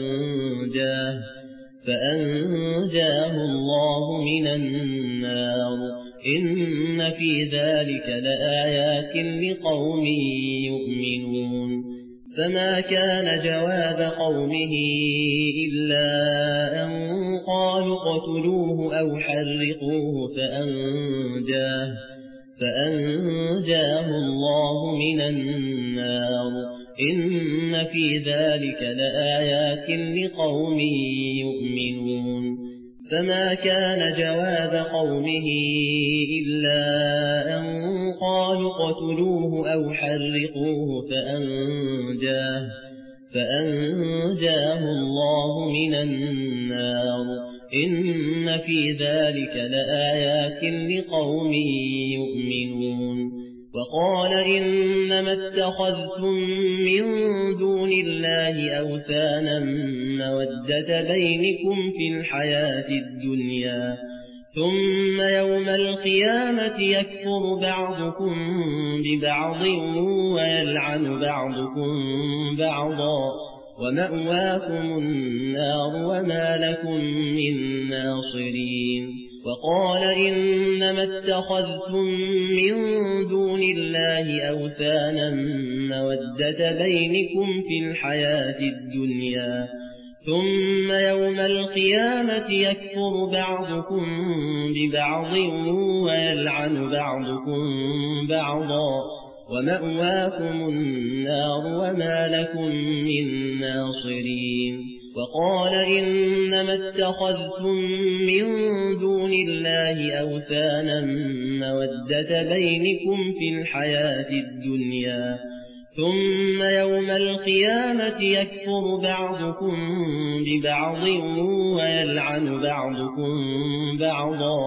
فأنجاه الله من النار إن في ذلك لآيات لقوم يؤمنون فما كان جواب قومه إلا أن قالوا اقتلوه أو حرقوه فأنجاه الله من النار إن في ذلك لآيات لقوم يؤمنون فما كان جواب قومه إلا أن قالوا اقتلوه أو حرقوه فأنجاه الله من النار إن في ذلك لآيات لقوم يؤمنون وقال إنما اتخذتم من دون الله أوثانا مودة بينكم في الحياة الدنيا ثم يوم القيامة يكفر بعضكم ببعض ويلعن بعضكم بعضا ومأواكم النار وما لكم من ناصرين وقال إنما اتخذتم من دون الله أوثانا مودة بينكم في الحياة الدنيا ثم يوم القيامة يكفر بعضكم ببعض ويلعن بعضكم بعضا ومأواكم النار وما لكم من ناصرين وقال إنما اتخذتم من دون الله أوثانا مودة بينكم في الحياة الدنيا ثم يوم القيامة يكفر بعضكم ببعض ويلعن بعضكم بعضا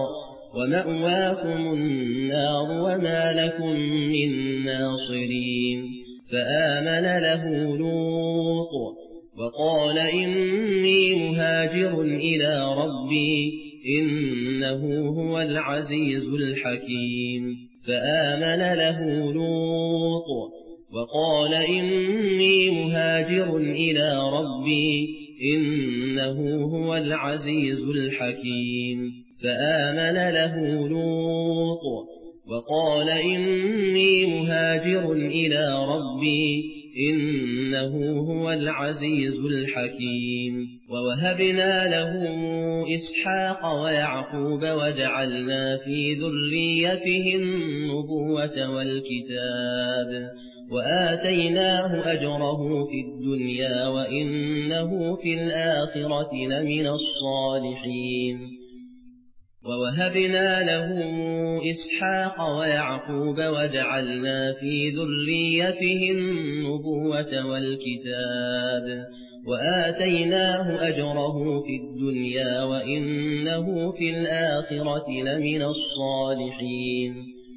ومأواكم النار وما لكم من ناصرين فآمن له لوط وقال إني مهاجر إلى ربي إنه هو العزيز الحكيم فآمن له لوط وقال إني مهاجر إلى ربي إنه هو العزيز الحكيم فآمن له لوط وقال إني مهاجر إلى ربي إنه هو العزيز الحكيم ووهبنا له إسحاق ويعقوب وجعلنا في ذريته النبوة والكتاب وآتيناه أجره في الدنيا وإنه في الآخرة لمن الصالحين ووهبنا له إسحاق ويعقوب وجعلنا في ذريته النبوة والكتاب وآتيناه أجره في الدنيا وإنه في الآخرة لمن الصالحين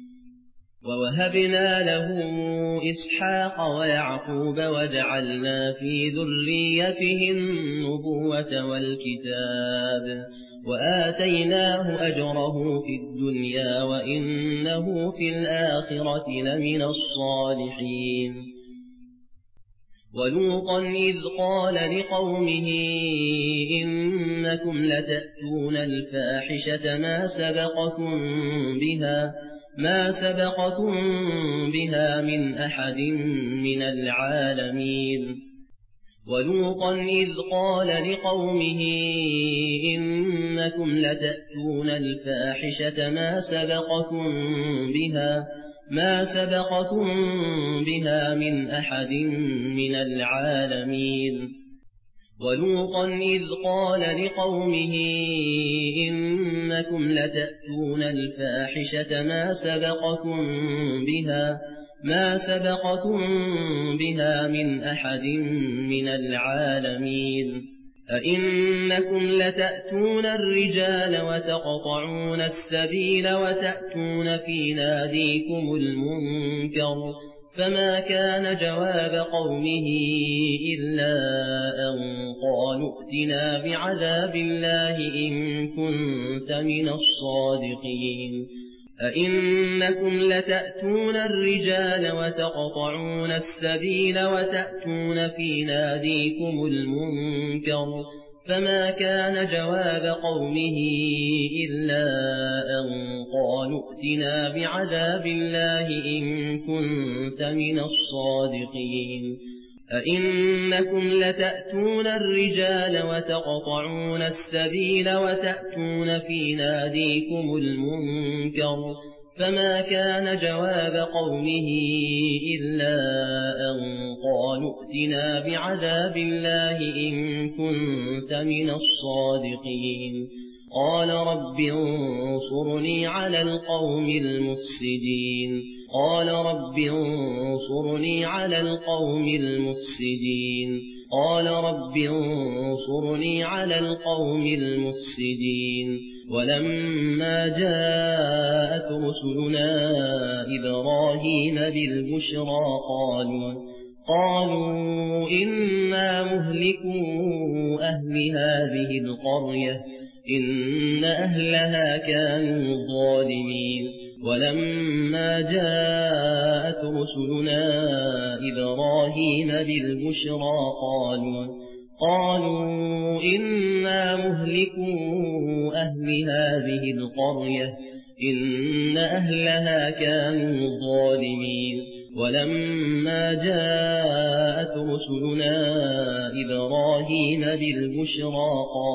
ووهبنا له إسحاق ويعقوب وجعلنا في ذريته النبوة والكتاب وآتيناه أجره في الدنيا وإنه في الآخرة لمن الصالحين ولوطا إذ قال لقومه إنكم لتأتون الفاحشة ما سبقكم بها من أحد من العالمين ولوطا إذ قال لقومه إنكم لتأتون الفاحشة ما سبقكم بها من أحد من العالمين ولوطا إذ قال لقومه إنكم لتأتون الفاحشة ما سبقكم بها من أحد من العالمين أئنكم لتأتون الرجال وتقطعون السبيل وتأتون في ناديكم المنكر فما كان جواب قومه إلا أن قالوا ائتنا بعذاب الله إن كنت من الصادقين أئنكم لتأتون الرجال وتقطعون السبيل وتأتون في ناديكم المنكر فما كان جواب قومه إلا أن قالوا ائتنا بعذاب الله إن كنت من الصادقين أئنكم لتأتون الرجال وتقطعون السبيل وتأتون في ناديكم المنكر فما كان جواب قومه إلا أن قالوا ائتنا بعذاب الله إن كنت من الصادقين قال رب انصرني على القوم المفسدين قال رب انصرني على القوم المفسدين قال رب انصرني على القوم المفسدين ولما جاءت رسلنا إبراهيم بالبشرى قالوا إنا مهلكو أهل هذه القرية إن أهلها كانوا ظالمين ولما جاءت رسلنا إبراهيم بالبشرى قالوا إنا مهلكو أهل هذه القرية إن أهلها كانوا ظالمين ولما جاءت رسلنا إبراهيم بالبشرى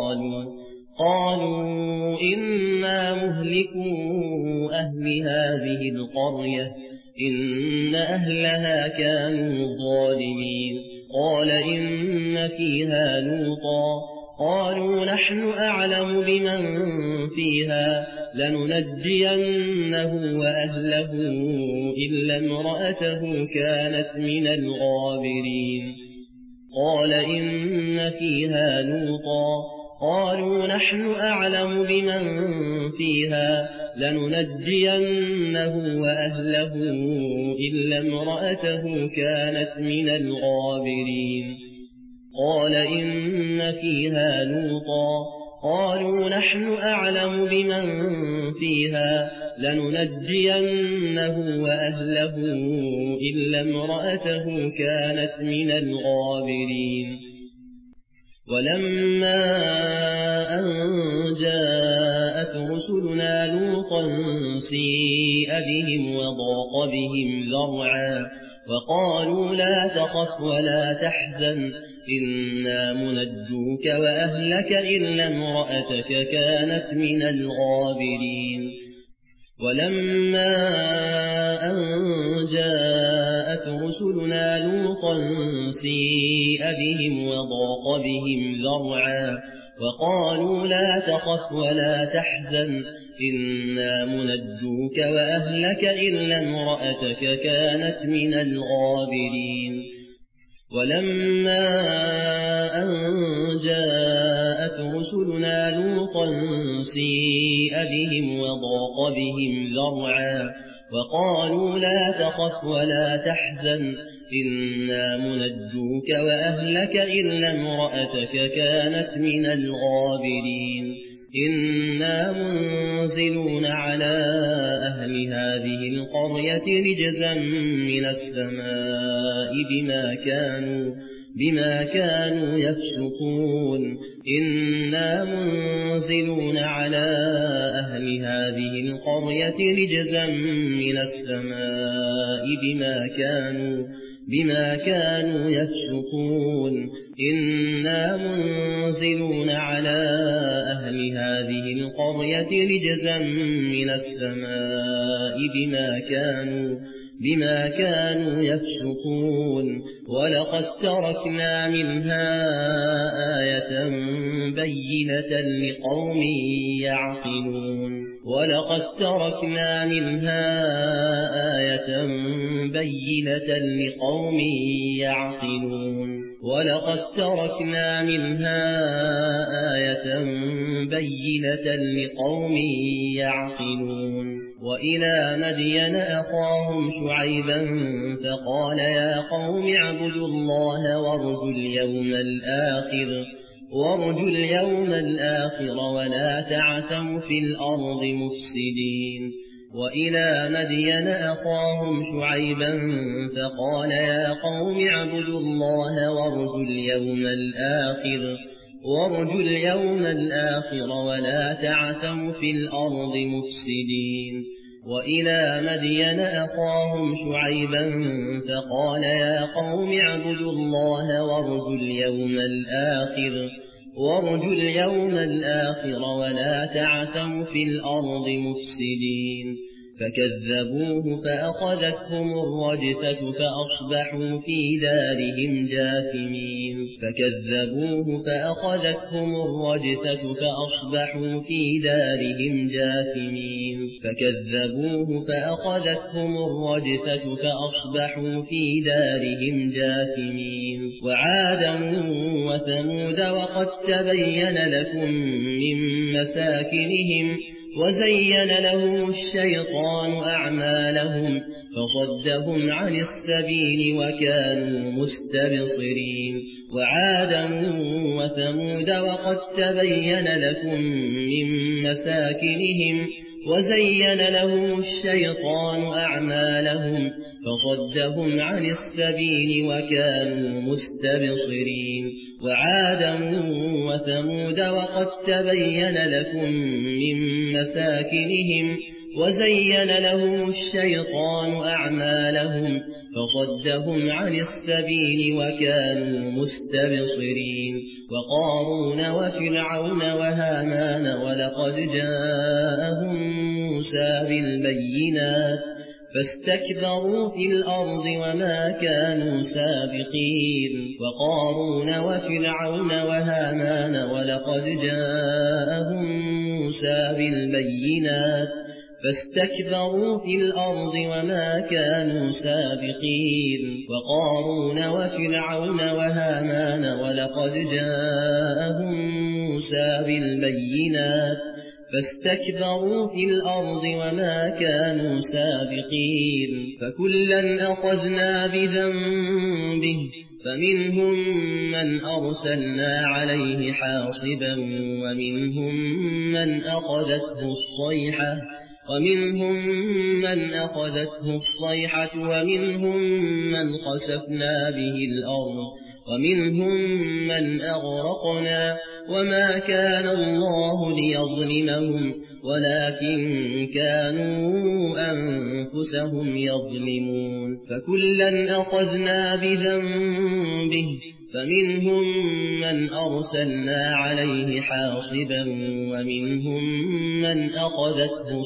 قالوا إنا مهلكو أهل هذه القرية إن أهلها كانوا ظالمين قال إن فيها لوطا قالوا نحن أعلم بمن فيها لننجينه وأهله إلا امرأته كانت من الغابرين قال إن فيها لوطا قالوا نحن أعلم بمن فيها لننجينه وأهله إلا امرأته كانت من الغابرين قال إن فيها لوطا قالوا نحن أعلم بمن فيها لننجينه وأهله إلا امرأته كانت من الغابرين ولما أن جاءت رسلنا لوطا سيء بهم وضاق بهم ذرعا وقالوا لا تخف ولا تحزن إنا منجوك وأهلك إلا امرأتك كانت من الغابرين ولما أن جاءت رسلنا لوطا سيء بهم وضاق بهم ذرعا وقالوا لا تخف ولا تحزن إنا منجوك وأهلك إلا امرأتك كانت من الغابرين ولما أن جاءت رسلنا لوطا سيء بهم وضاق بهم ذرعا وقالوا لا تخف ولا تحزن إنا منجوك وأهلك إلا امرأتك كانت من الغابرين إنا منزلون على أهل هذه القرية رجزا من السماء بما كانوا يفسقون إنا منزلون على أهل هذه القرية رجزا من السماء بما كانوا يفسقون إنا منزلون على أهل هذه القرية رجزا من السماء بما كانوا يفسقون ولقد تركنا منها آية بينة لقوم يعقلون ولقد تركنا منها آية بينة لقوم يعقلون ولقد تركنا منها آية بينة لقوم يعقلون وإلى مدين أخاهم شعيبا فقال يا قوم اعبدوا الله وارجوا اليوم الآخر ولا تعثوا في الأرض مفسدين وإلى مدين أخاهم شعيبا فقال يا قوم اعبدوا الله وارجوا اليوم الآخر ولا تعثوا في الأرض مفسدين وإلى مدين أخاهم شعيبا فقال يا قوم اعبدوا الله وارجوا اليوم الآخر ولا تعثوا في الأرض مفسدين فكذبوه فأخذتهم الرجفة فأصبحوا في دارهم جاثمين وعادا وثمود وقد تبين لكم من مساكنهم وزين لهم الشيطان أعمالهم فصدهم عن السبيل وكانوا مستبصرين وعادا وثمود وقد تبين لكم من مساكنهم وزين لهم الشيطان أعمالهم فصدهم عن السبيل وكانوا مستبصرين وعادا وثمود وقد تبين لكم من مساكنهم وزين لهم الشيطان أعمالهم فصدهم عن السبيل وكانوا مستبصرين وقارون وفرعون وهامان ولقد جاءهم موسى بالبينات فاستكبروا في الأرض وما كانوا سابقين وقارون وفرعون وهامان ولقد جاءهم موسى بالبينات فاستكبروا في الأرض وما كانوا سابقين وقارون وفرعون وهامان ولقد جاءهم موسى بالبينات فاستكبروا في الأرض وما كانوا سابقين فكلا أخذنا بذنبه فمنهم من أرسلنا عليه حاصبا ومنهم من أخذته الصيحة ومنهم من خسفنا به الأرض ومنهم من أغرقنا وما كان الله ليظلمهم ولكن كانوا أنفسهم يظلمون فكلا أخذنا بذنبه فمنهم من أرسلنا عليه حاصبا ومنهم من أخذته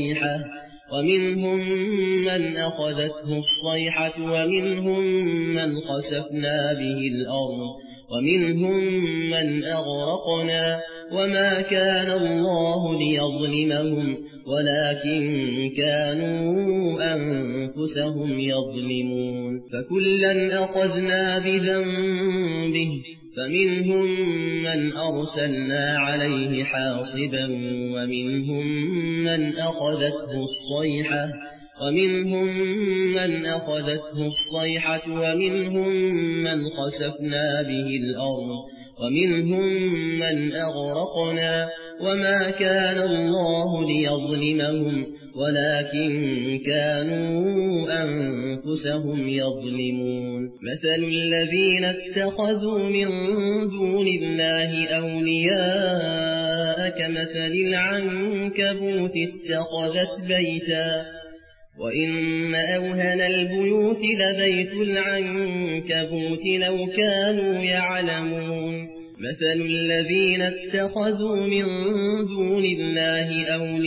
الصيحة ومنهم من خسفنا به الأرض ومنهم من أغرقنا وما كان الله ليظلمهم ولكن كانوا أنفسهم يظلمون فكلا أخذنا بذنبه فمنهم من أرسلنا عليه حاصبا ومنهم من أخذته الصيحة ومنهم من خسفنا به الأرض ومنهم من أغرقنا وما كان الله ليظلمهم ولكن كانوا أنفسهم يظلمون مثل الذين اتخذوا من دون الله أولياء كمثل العنكبوت اتخذت بيتا وإن أوهن البيوت لبيت العنكبوت لو كانوا يعلمون مثل الذين اتخذوا من دون الله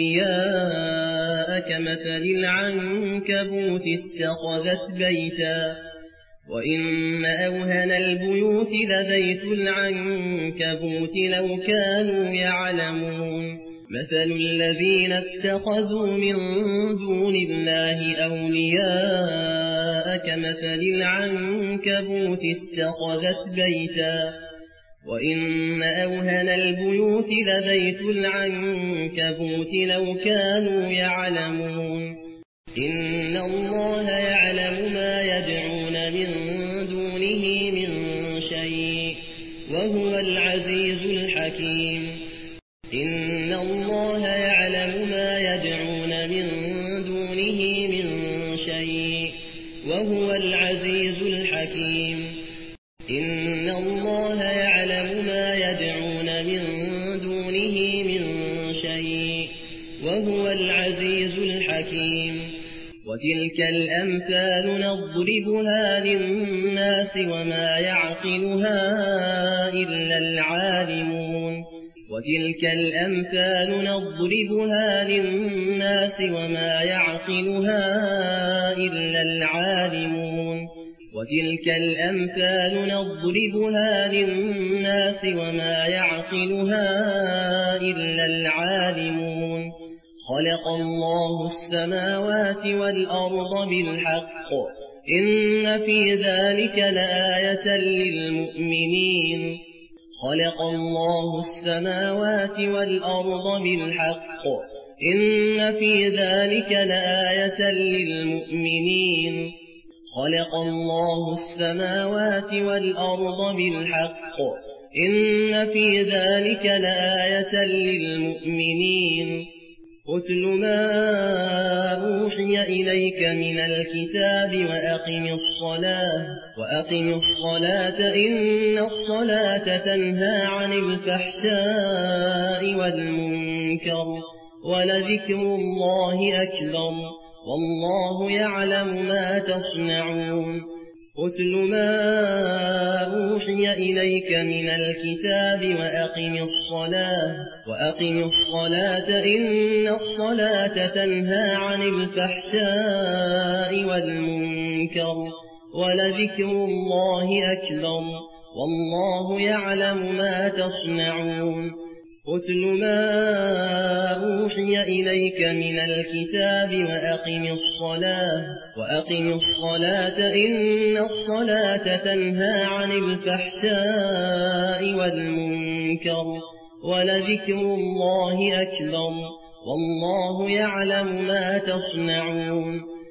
أولياء كمثل العنكبوت اتخذت بيتا وإن أوهن البيوت لبيت العنكبوت لو كانوا يعلمون مثل الذين اتخذوا من دون الله أولياء كمثل العنكبوت اتخذت بيتا وإن أوهن البيوت لبيت العنكبوت لو كانوا يعلمون إن الله يعلم ما يدعون من دونه من شيء وهو العزيز الحكيم إن الله يعلم ما يدعون من دونه من شيء وهو العزيز الحكيم إن الله يعلم ما يدعون من دونه من شيء وهو العزيز الحكيم وتلك الأمثال نضربها للناس وما يعقلها إلا العالمون وتلك الأمثال نضربها للناس وما يعقلها إلا العالمون وتلك الأمثال نضربها للناس وما يعقلها إلا العالمون خلق الله السماوات والأرض بالحق إن في ذلك لآية للمؤمنين خلق الله السماوات والأرض بالحق إن في ذلك لآية للمؤمنين خلق الله السماوات والأرض بالحق إن في ذلك لآية للمؤمنين أتل ما أوحي إليك من الكتاب وأقم الصلاة إن الصلاة تنهى عن الفحشاء والمنكر ولذكر الله أكبر والله يعلم ما تصنعون أتل ما أوحي إليك من الكتاب وأقم الصلاة إن الصلاة تنهى عن الفحشاء والمنكر ولذكر الله أكبر والله يعلم ما تصنعون أتل ما أوحي إليك من الكتاب وأقم الصلاة إن الصلاة تنهى عن الفحشاء والمنكر ولذكر الله أكبر والله يعلم ما تصنعون